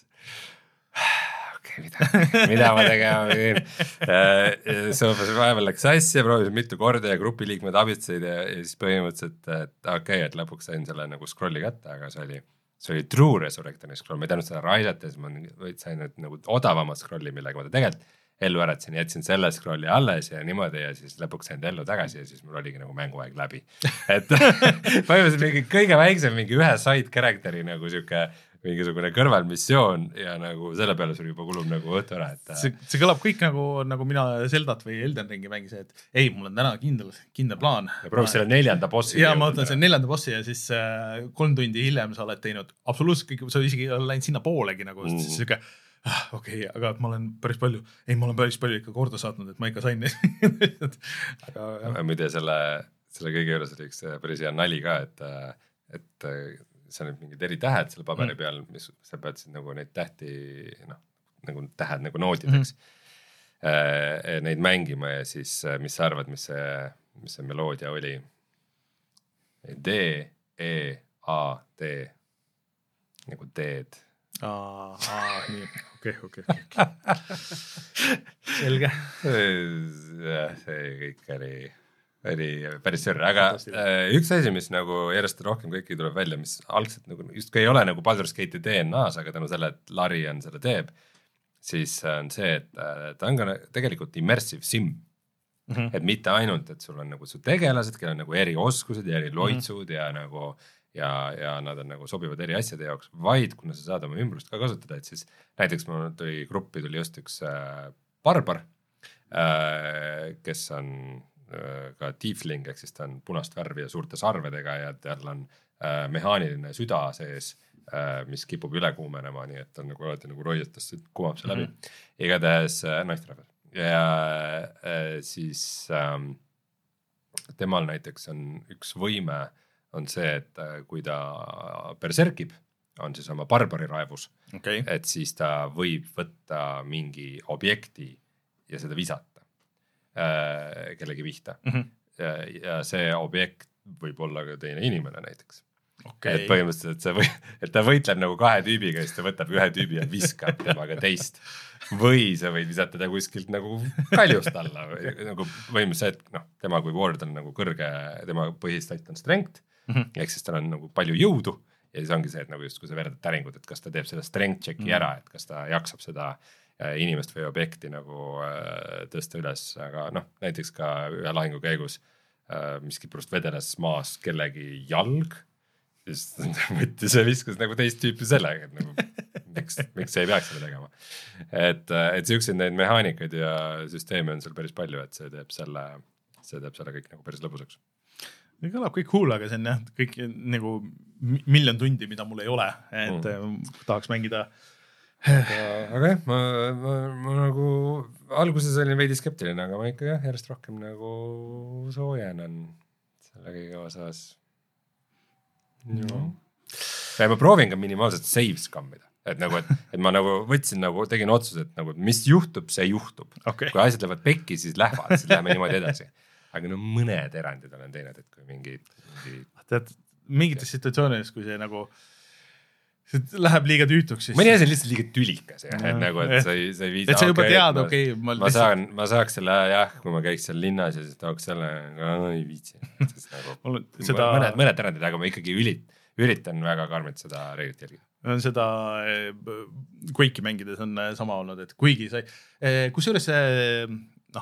Mida, mida ma tegema võin. Sõõpas vahepeal läks asja, proovisin mitu korda ja grupiliikmed abistasid ja, ja siis põhimõtteliselt, et okei, okay, et lõpuks sain selle nagu scrolli kätte, aga see oli, see oli True Resurrectoni scroll, ma ei tänud seda raidata, siis ma sain nüüd nagu odavamat scrolli, millega ma ta tegelikult ellu äratsin, jätsin selle scrolli alles ja niimoodi ja siis lõpuks sain ellu tagasi ja siis mul oligi nagu mänguaeg läbi. Et põhimõtteliselt mingi kõige väiksem mingi ühe side characteri nagu siuke mingisugune kõrvalmissioon ja nagu selle peale sul juba kulub nagu õhtu ära, et see, see kõlab kõik nagu, nagu mina Zeldat või Elden Ringi mängis, et ei, mul on täna kindel, kindel plaan. Ja proovis selle neljanda bossi. Ja ma võtan selle neljanda bossi ja siis äh, kolm tundi hiljem sa oled teinud absoluutselt kõik, sa isegi läinud sinna poolegi nagu, mm. siis siuke, ah, okei, okay, aga ma olen päris palju, ei, ma olen päris palju ikka korda saatnud, et ma ikka sain aga jah. Muide selle, selle kõige juures oli üks päris hea nali ka, et, et see on mingid eri tähed selle paberi peal, mis sa pead siis nagu neid tähti, noh, nagu tähed nagu noodideks mm. äh, neid mängima ja siis, mis sa arvad, mis see, mis see meloodia oli? D, E, A, D, nagu D-d. Aa, aa, nii, okei, okei. Selge. See kõik oli... oli päris sörr, aga äh, üks asi, mis nagu järjest rohkem kõiki tuleb välja, mis algselt nagu justkui ei ole nagu Baldur's Gate'i D N A-s, aga tänu selle, et Lari on selle teeb, siis on see, et äh, ta on ka tegelikult immersive sim. Mm-hmm. Et mitte ainult, et sul on nagu su tegelased, kellel on nagu eri oskused ja eri loitsud mm-hmm. ja nagu ja, ja nad on nagu sobivad eri asjade jaoks, vaid kuna sa saad oma ümbrust ka kasutada, et siis näiteks mul tuli gruppi tuli just üks äh, barbar, äh, kes on ka tiefling, ehk siis ta on punast värvi ja suurte sarvedega ja tal on äh, mehaaniline süda sees, äh, mis kipub üle kuumenema, nii et on nagu alati nagu roietast, kumab see läbi. Mm-hmm. Igatahes äh, naisterahvas. Ja äh, siis ähm, temal näiteks on üks võime, on see, et äh, kui ta berserkib, on siis oma barbari raevus, okay. Et siis ta võib võtta mingi objekti ja seda visata. Kellegi vihta mm-hmm. ja, ja see objekt võib olla ka teine inimene näiteks okay. Et põhimõtteliselt see või, et ta võitleb nagu kahe tüübiga ja siis ta võtab ühe tüübi ja viskab temaga teist või sa võid visata ta kuskilt nagu kaljust alla või, nagu põhimõtteliselt, et noh, tema kui ward on nagu kõrge, tema põhistat on strength mm-hmm. ehk siis tal on nagu palju jõudu ja siis ongi see, et nagu just kui sa veerdad täringud, et kas ta teeb selle strength checki mm-hmm. ära, et kas ta jaksab seda inimest või objekti nagu äh, tõsta üles, aga noh, näiteks ka ühe lahingu käigus äh, miski purust vedeles maas kellegi jalg, siis võttis ja viskas nagu teist tüüpi sellega, et nagu miks, miks ei peaks seda tegema. Et, et siukseid neid mehaanikaid ja süsteeme on seal päris palju, et see teeb selle, see teeb selle kõik nagu päris lõbusaks. Kõlab kõik cool, aga see on jah, kõik nagu miljon tundi, mida mul ei ole, et mm. tahaks mängida aga, aga jah, ma, ma, ma nagu alguses olin veidi skeptiline, aga ma ikka jah, järjest rohkem nagu soojenan selle kõige osas. No. Ja ma proovin ka minimaalselt save scammida, et nagu, et, et ma nagu võtsin nagu, tegin otsuse, et nagu, mis juhtub, see juhtub. Okay. Kui asjad lähevad pekki, siis lähevad, siis läheme niimoodi edasi. Aga no mõned erandid olen teinud, et kui mingi... mingi... Tead, mingites situatsioonides, kui see nagu... see läheb liiga tüütuks siis. Mõni asi on lihtsalt liiga tülikas, jah, et nagu, et sa ei, sa ei viisa. Et sa juba okay, tead, okei. Okay, ma, ma, saan, ma saaks selle, jah, kui ma käiks seal linnas ja siis tahaks selle, no ei viitsi. Nagu, seda... mõned, mõned erandid, aga ma ikkagi ülit, üritan väga karmilt seda reeglit jälgida. On seda Quake'i mängides on sama olnud, et kuigi sai, kus juures see, noh,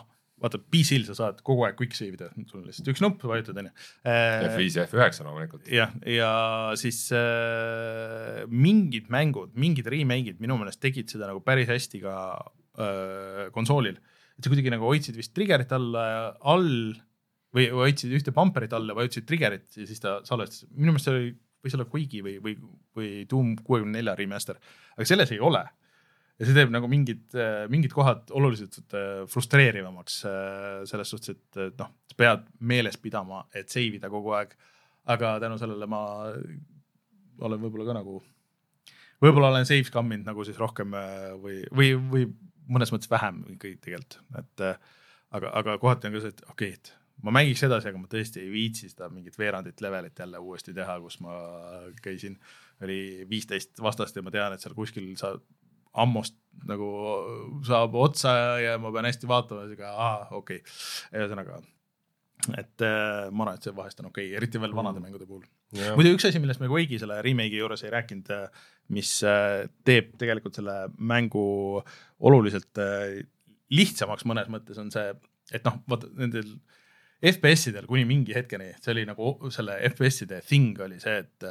vaata P C-l sa saad kogu aeg quick save'ida, sul on lihtsalt üks nupp, vajutad enne. F viis ja F üheksa loomulikult. jah, ja siis äh, mingid mängud, mingid remake'id minu meelest tegid seda nagu päris hästi ka äh, konsoolil. Et sa kuidagi nagu hoidsid vist triggerit all, all või hoidsid ühte bumperit all ja vajutsid triggerit ja siis ta salvestas. Minu meelest see oli, võis olla Quake'i või, või, või Doom kuuekümne nelja remaster, aga selles ei ole. Ja see teeb nagu mingid, mingid kohad oluliselt frustreerivamaks selles suhtes, et noh, sa pead meeles pidama, et seivida kogu aeg, aga tänu sellele ma olen võib-olla ka nagu, võib-olla olen save scamminud nagu siis rohkem või, või, või mõnes mõttes vähem kõik tegelikult, et aga, aga kohati on ka see, et okei, et ma mängiks edasi, aga ma tõesti ei viitsi seda mingit veerandit levelit jälle uuesti teha, kus ma käisin, oli viisteist vastast ja ma tean, et seal kuskil sa ammost nagu saab otsa ja ma pean hästi vaatama, aga aa, okei. Okay. Ühesõnaga, et äh, ma arvan, et see vahest on okei, okay, eriti veel vanade mm. mängude puhul. Yeah. Muidu üks asi, millest me Quake'i selle remake'i juures ei rääkinud, mis äh, teeb tegelikult selle mängu oluliselt äh, lihtsamaks mõnes mõttes on see, et noh, vaata nendel F P S-idel kuni mingi hetkeni, see oli nagu selle F P S-ide thing oli see, et,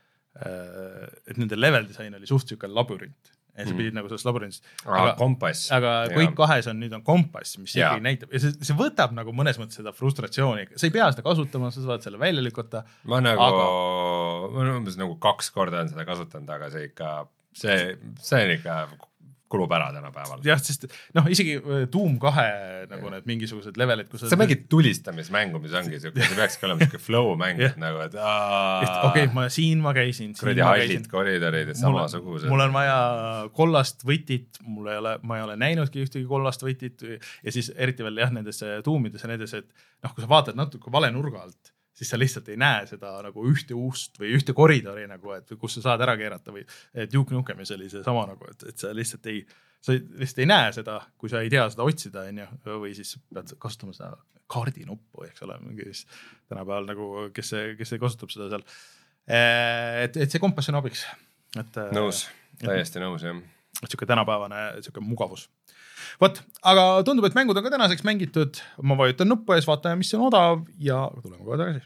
et nende level design oli suht sükal labürint. Ja sa pidid mm. nagu selles labürindis. Aga, kompass. Aga Quake kahes on nüüd on kompass, mis ja. näitab. Ja see, see võtab nagu mõnes mõttes seda frustratsiooni. Sa ei pea seda kasutama, sa saad selle välja lükata. Ma nagu, aga... ma umbes nagu kaks korda on seda kasutanud, aga see ikka, see, see on ikka kulub ära tänapäeval. jah, sest noh, isegi Doom kahe nagu need mingisugused levelid, kus sa mängid tulistamismängu, mis ongi siuke, see peakski olema siuke flow mäng nagu, et okei, okay, ma siin ma käisin, siin ma käisin. Koridorid ja samasugused. Mul on vaja kollast võtit, mul ei ole, ma ei ole näinudki ühtegi kollast võtit ja siis eriti veel jah, nendes tuumides ja nendes, et noh, kui sa vaatad natuke vale nurga alt, siis sa lihtsalt ei näe seda nagu ühte ust või ühte koridori nagu, et kus sa saad ära keerata või Duke Nukemis oli see sama nagu, et, et sa lihtsalt ei, sa lihtsalt ei näe seda, kui sa ei tea seda otsida, või siis pead kasutama seda kaardinuppu, eks ole, mingis tänapäeval nagu, kes, kes kasutab seda seal. Et, et see kompass on abiks. Et, nõus, täiesti nõus, jah. Et siuke tänapäevane, siuke mugavus. Võt, aga tundub, et mängud on ka tänaseks mängitud. Ma vajutan nuppu ees, vaatame, mis on odav ja tuleme kohe tagasi.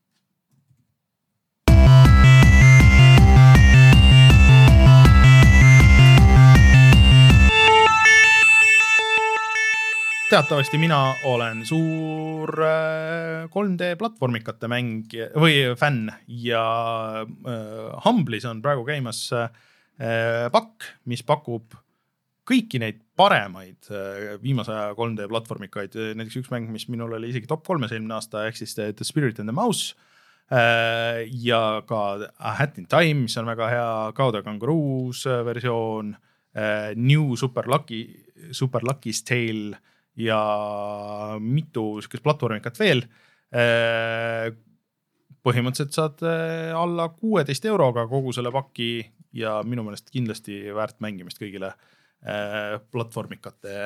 Teatavasti mina olen suur kolm D platvormikate mäng või fänn ja äh, Humble'is on praegu käimas äh, pakk, mis pakub kõiki neid paremaid viimase aja kolm D platvormikaid, näiteks üks mäng, mis minul oli isegi top kolmes eelmine aasta, ehk siis The Spirit and the Mouse ja ka A Hat in Time, mis on väga hea, Kauda Kangaroos versioon, New Super Lucky, Super Lucky's Tale ja mitu sükest platvormikat veel. Põhimõtteliselt saad alla kuueteist euroga kogu selle paki ja minu meelest kindlasti väärt mängimist kõigile platvormikate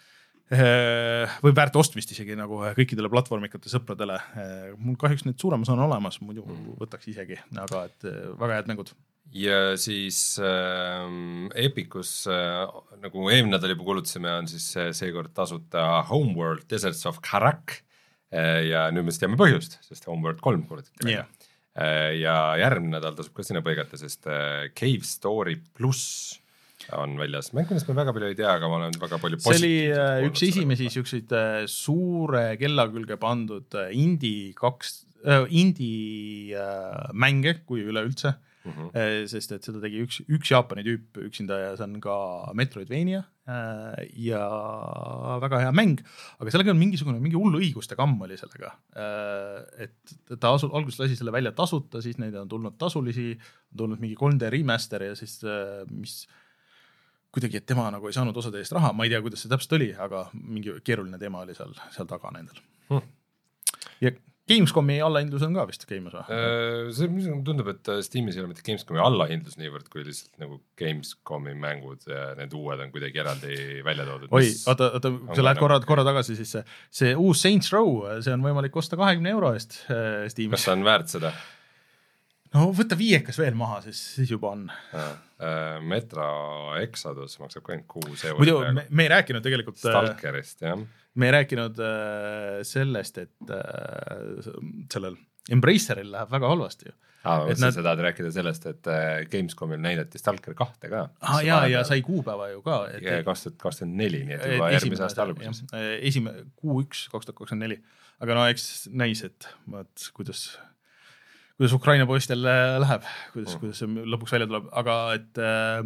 või väärt ostmist isegi nagu kõikidele platvormikate sõpradele. Mul kahjuks need suuremas on olemas, muidu võtaks isegi, aga et väga head mängud. Ja siis äh, Epicus, äh, nagu eelmine nädal juba kuulutasime, on siis seekord tasuta Homeworld Deserts of Karak äh, ja nüüd me teame põhjust, sest Homeworld kolm kuulutati yeah. äh, ja järgmine nädal tasub ka sinna põigata, sest äh, Cave Story Plus on väljas. Mängudest me väga palju ei tea, aga ma olen väga palju see oli äh, üks esimesi siukseid äh, suure kella külge pandud äh, indie kaks äh, indie äh, mänge, kui üleüldse mm -hmm. äh, sest et seda tegi üks, üks Jaapani tüüp üksinda ja see on ka Metroidvania äh, ja väga hea mäng, aga sellega on mingisugune mingi hull õiguste kamm oli sellega äh, et ta asu, alguses lasi selle välja tasuta, siis neid on tulnud tasulisi, on tulnud mingi kolm D remaster ja siis äh, mis kuidagi, et tema nagu ei saanud osade eest raha, ma ei tea, kuidas see täpselt oli, aga mingi keeruline teema oli seal, seal taga nendel hmm. ja Gamescomi allahindlus on ka vist käimas või? See tundub, et Steamis ei ole mitte Gamescomi allahindlus niivõrd, kui lihtsalt nagu Gamescomi mängud ja need uued on kuidagi eraldi välja toodud. Oi, oota, oota, kui sa lähed korra, korra tagasi, siis see, see uus Saints Row, see on võimalik osta kahekümne euro eest Steamis. Kas see on väärt seda? no võtta viiekas veel maha, siis, siis juba on. Metro Exodus maksab ka kuus euri. Muidu me, me ei rääkinud tegelikult Stalkerist, jah. Me ei rääkinud äh, sellest, et äh, sellel Embraceril läheb väga halvasti ju. Ah, et nad... sa tahad rääkida sellest, et äh, Gamescomil näidati Stalker kahte ka. Ah, jaa, ja sai kuupäeva ju ka. Et... kaks tuhat kakskümmend neli, nii et juba järgmise aasta alguses. Esimene kuu üks kaks tuhat kakskümmend neli. Aga no eks näis, et mõt, kuidas... kuidas Ukraina poistel läheb, kuidas, mm. kuidas see lõpuks välja tuleb, aga et,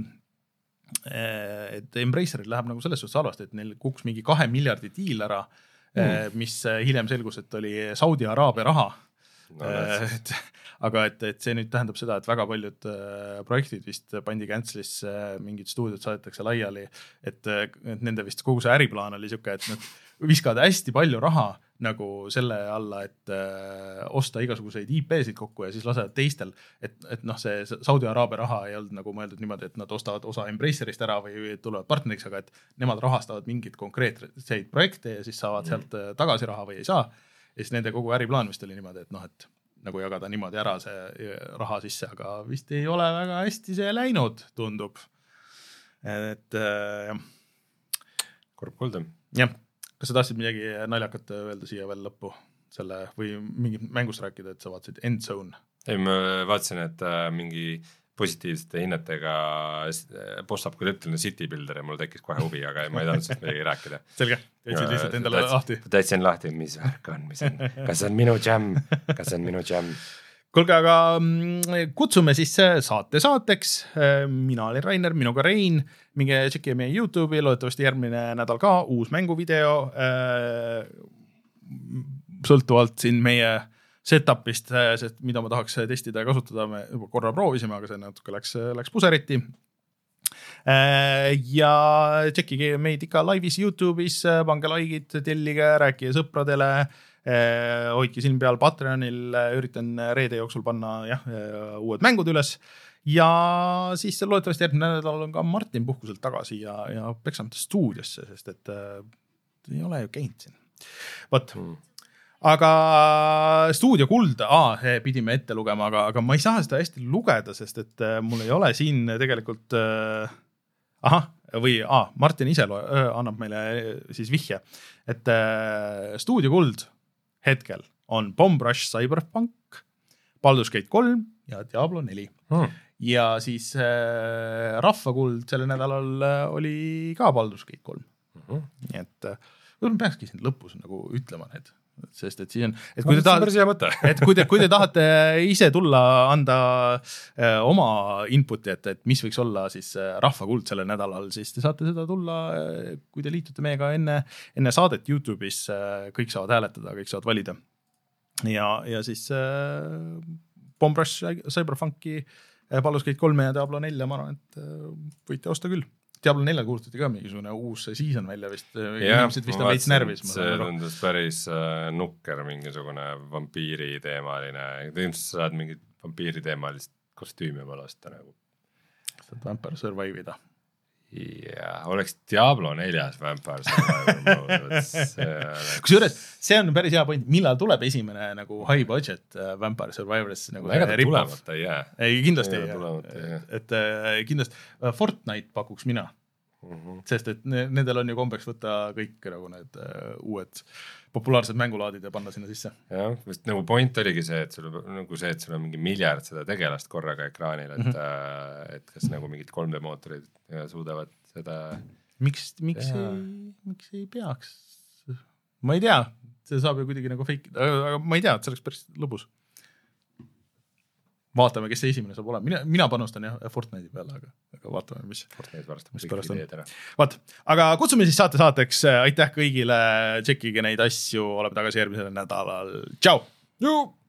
et Embraceril läheb nagu selles suhtes halvasti, et neil kuks mingi kahe miljardi diil ära, mm. mis hiljem selgus, et oli Saudi Araabia raha. No, et, aga et, et see nüüd tähendab seda, et väga paljud projektid vist pandi cancelisse, mingid stuudiod saadetakse laiali, et, et nende vist kogu see äriplaan oli siuke, et nad viskavad hästi palju raha nagu selle alla, et äh, osta igasuguseid I P-sid kokku ja siis lasevad teistel, et, et noh, see Saudi Araabia raha ei olnud nagu mõeldud niimoodi, et nad ostavad osa Embracerist ära või tulevad partneriks, aga et nemad rahastavad mingid konkreetseid projekte ja siis saavad mm. sealt tagasi raha või ei saa. Ja siis nende kogu äriplaan vist oli niimoodi, et noh, et nagu jagada niimoodi ära see raha sisse, aga vist ei ole väga hästi see läinud, tundub. Et äh, jah. Kurb kuulda. Jah. Kas sa tahtsid midagi naljakat öelda siia veel lõppu selle, või mingi mängust rääkida, et sa vaatasid Endzone? Ei, ma vaatasin, et äh, mingi positiivsete hinnetega post-apokalyptiline city builder ja mul tekkis kohe huvi, aga ma ei tahtnud sellest midagi rääkida. Selge, jätsid lihtsalt endale lahti. Täitsin lahti, mis värk on, mis on, kas on minu jam, kas on minu jam. Kuulge, aga kutsume siis saate saateks. Mina olin Rainer, minuga Rein. Minge tšekki meie YouTube'i, loodetavasti järgmine nädal ka uus mänguvideo. Sõltuvalt siin meie setupist, sest mida ma tahaks testida ja kasutada, me juba korra proovisime, aga see natuke läks, läks puseriti. Ja tšekkige meid ikka laivis YouTube'is, pange like'id, tellige, rääkige sõpradele, hoidke silm peal Patreonil, üritan reede jooksul panna jah, uued mängud üles ja siis loodetavasti järgmine nädal on ka Martin puhkuselt tagasi ja, ja Peksamete stuudiosse, sest et äh, ei ole ju käinud siin. Võt. Mm. Aga stuudio kuld, aa, pidime ette lugema, aga, aga ma ei saa seda hästi lugeda, sest et mul ei ole siin tegelikult, äh, aha, või aa, Martin ise lo, äh, annab meile siis vihje, et äh, stuudio kuld hetkel on Bomb Rush Cyberpunk, Baldur's Gate kolm ja Diablo neli. Hmm. Ja siis äh, rahvakuld selle nädalal äh, oli ka Baldur's Gate kolm. Hmm. Nii et äh, ma peakski siin lõpus nagu ütlema need. Sest et siis on, et kui, te tahate, et kui, te, kui te tahate ise tulla anda äh, oma inputi, et, et mis võiks olla siis äh, rahvakuld sellel nädalal, siis te saate seda tulla, äh, kui te liitute meiega enne, enne saadet YouTube'is, äh, kõik saavad hääletada, kõik saavad valida. Ja, ja siis äh, Bomb Rush Cyberpunki, äh, Baldur's Gate kolm ja Diablo neli, ma arvan, et äh, võite osta küll. Diablo neli kuulutati ka mingisugune uus season välja vist, inimesed vist on veits närvis. See tundus päris uh, nukker mingisugune vampiiri teemaline, ilmselt sa saad mingit vampiiri teemalist kostüümi valasta nagu. Saad Vampire Survive'ida. Ja, oleks Diablo neljas Vampire Survivor. Kus juures, see on päris hea point, millal tuleb esimene nagu high budget Vampire Survivors nagu ega ta tulemata ei jää. Ei, kindlasti ei jää. Et kindlasti Fortnite pakuks mina. Mm-hmm. Sest et nendel on ju kombeks võtta kõik nagu need uued populaarsed mängulaadid ja panna sinna sisse. Jah, vist nagu point oligi see, et sul, nagu see, et sul on mingi miljard seda tegelast korraga ekraanil, et, mm-hmm. et kas nagu mingid kolm D mootorid suudavad seda... Miks, miks, ei, miks ei peaks? Ma ei tea, see saab ju kuidagi nagu fake, aga ma ei tea, et see oleks päris lõbus. Vaatame, kes see esimene saab olema. Mina, mina panustan jah Fortnite'i peale, aga, aga vaatame, mis, Fortnite varastab, mis pärast on. Vaat, aga kutsume siis saate saateks. Aitäh kõigile, tšekkige neid asju, oleme tagasi järgmisel nädalal. Tšau! Juu!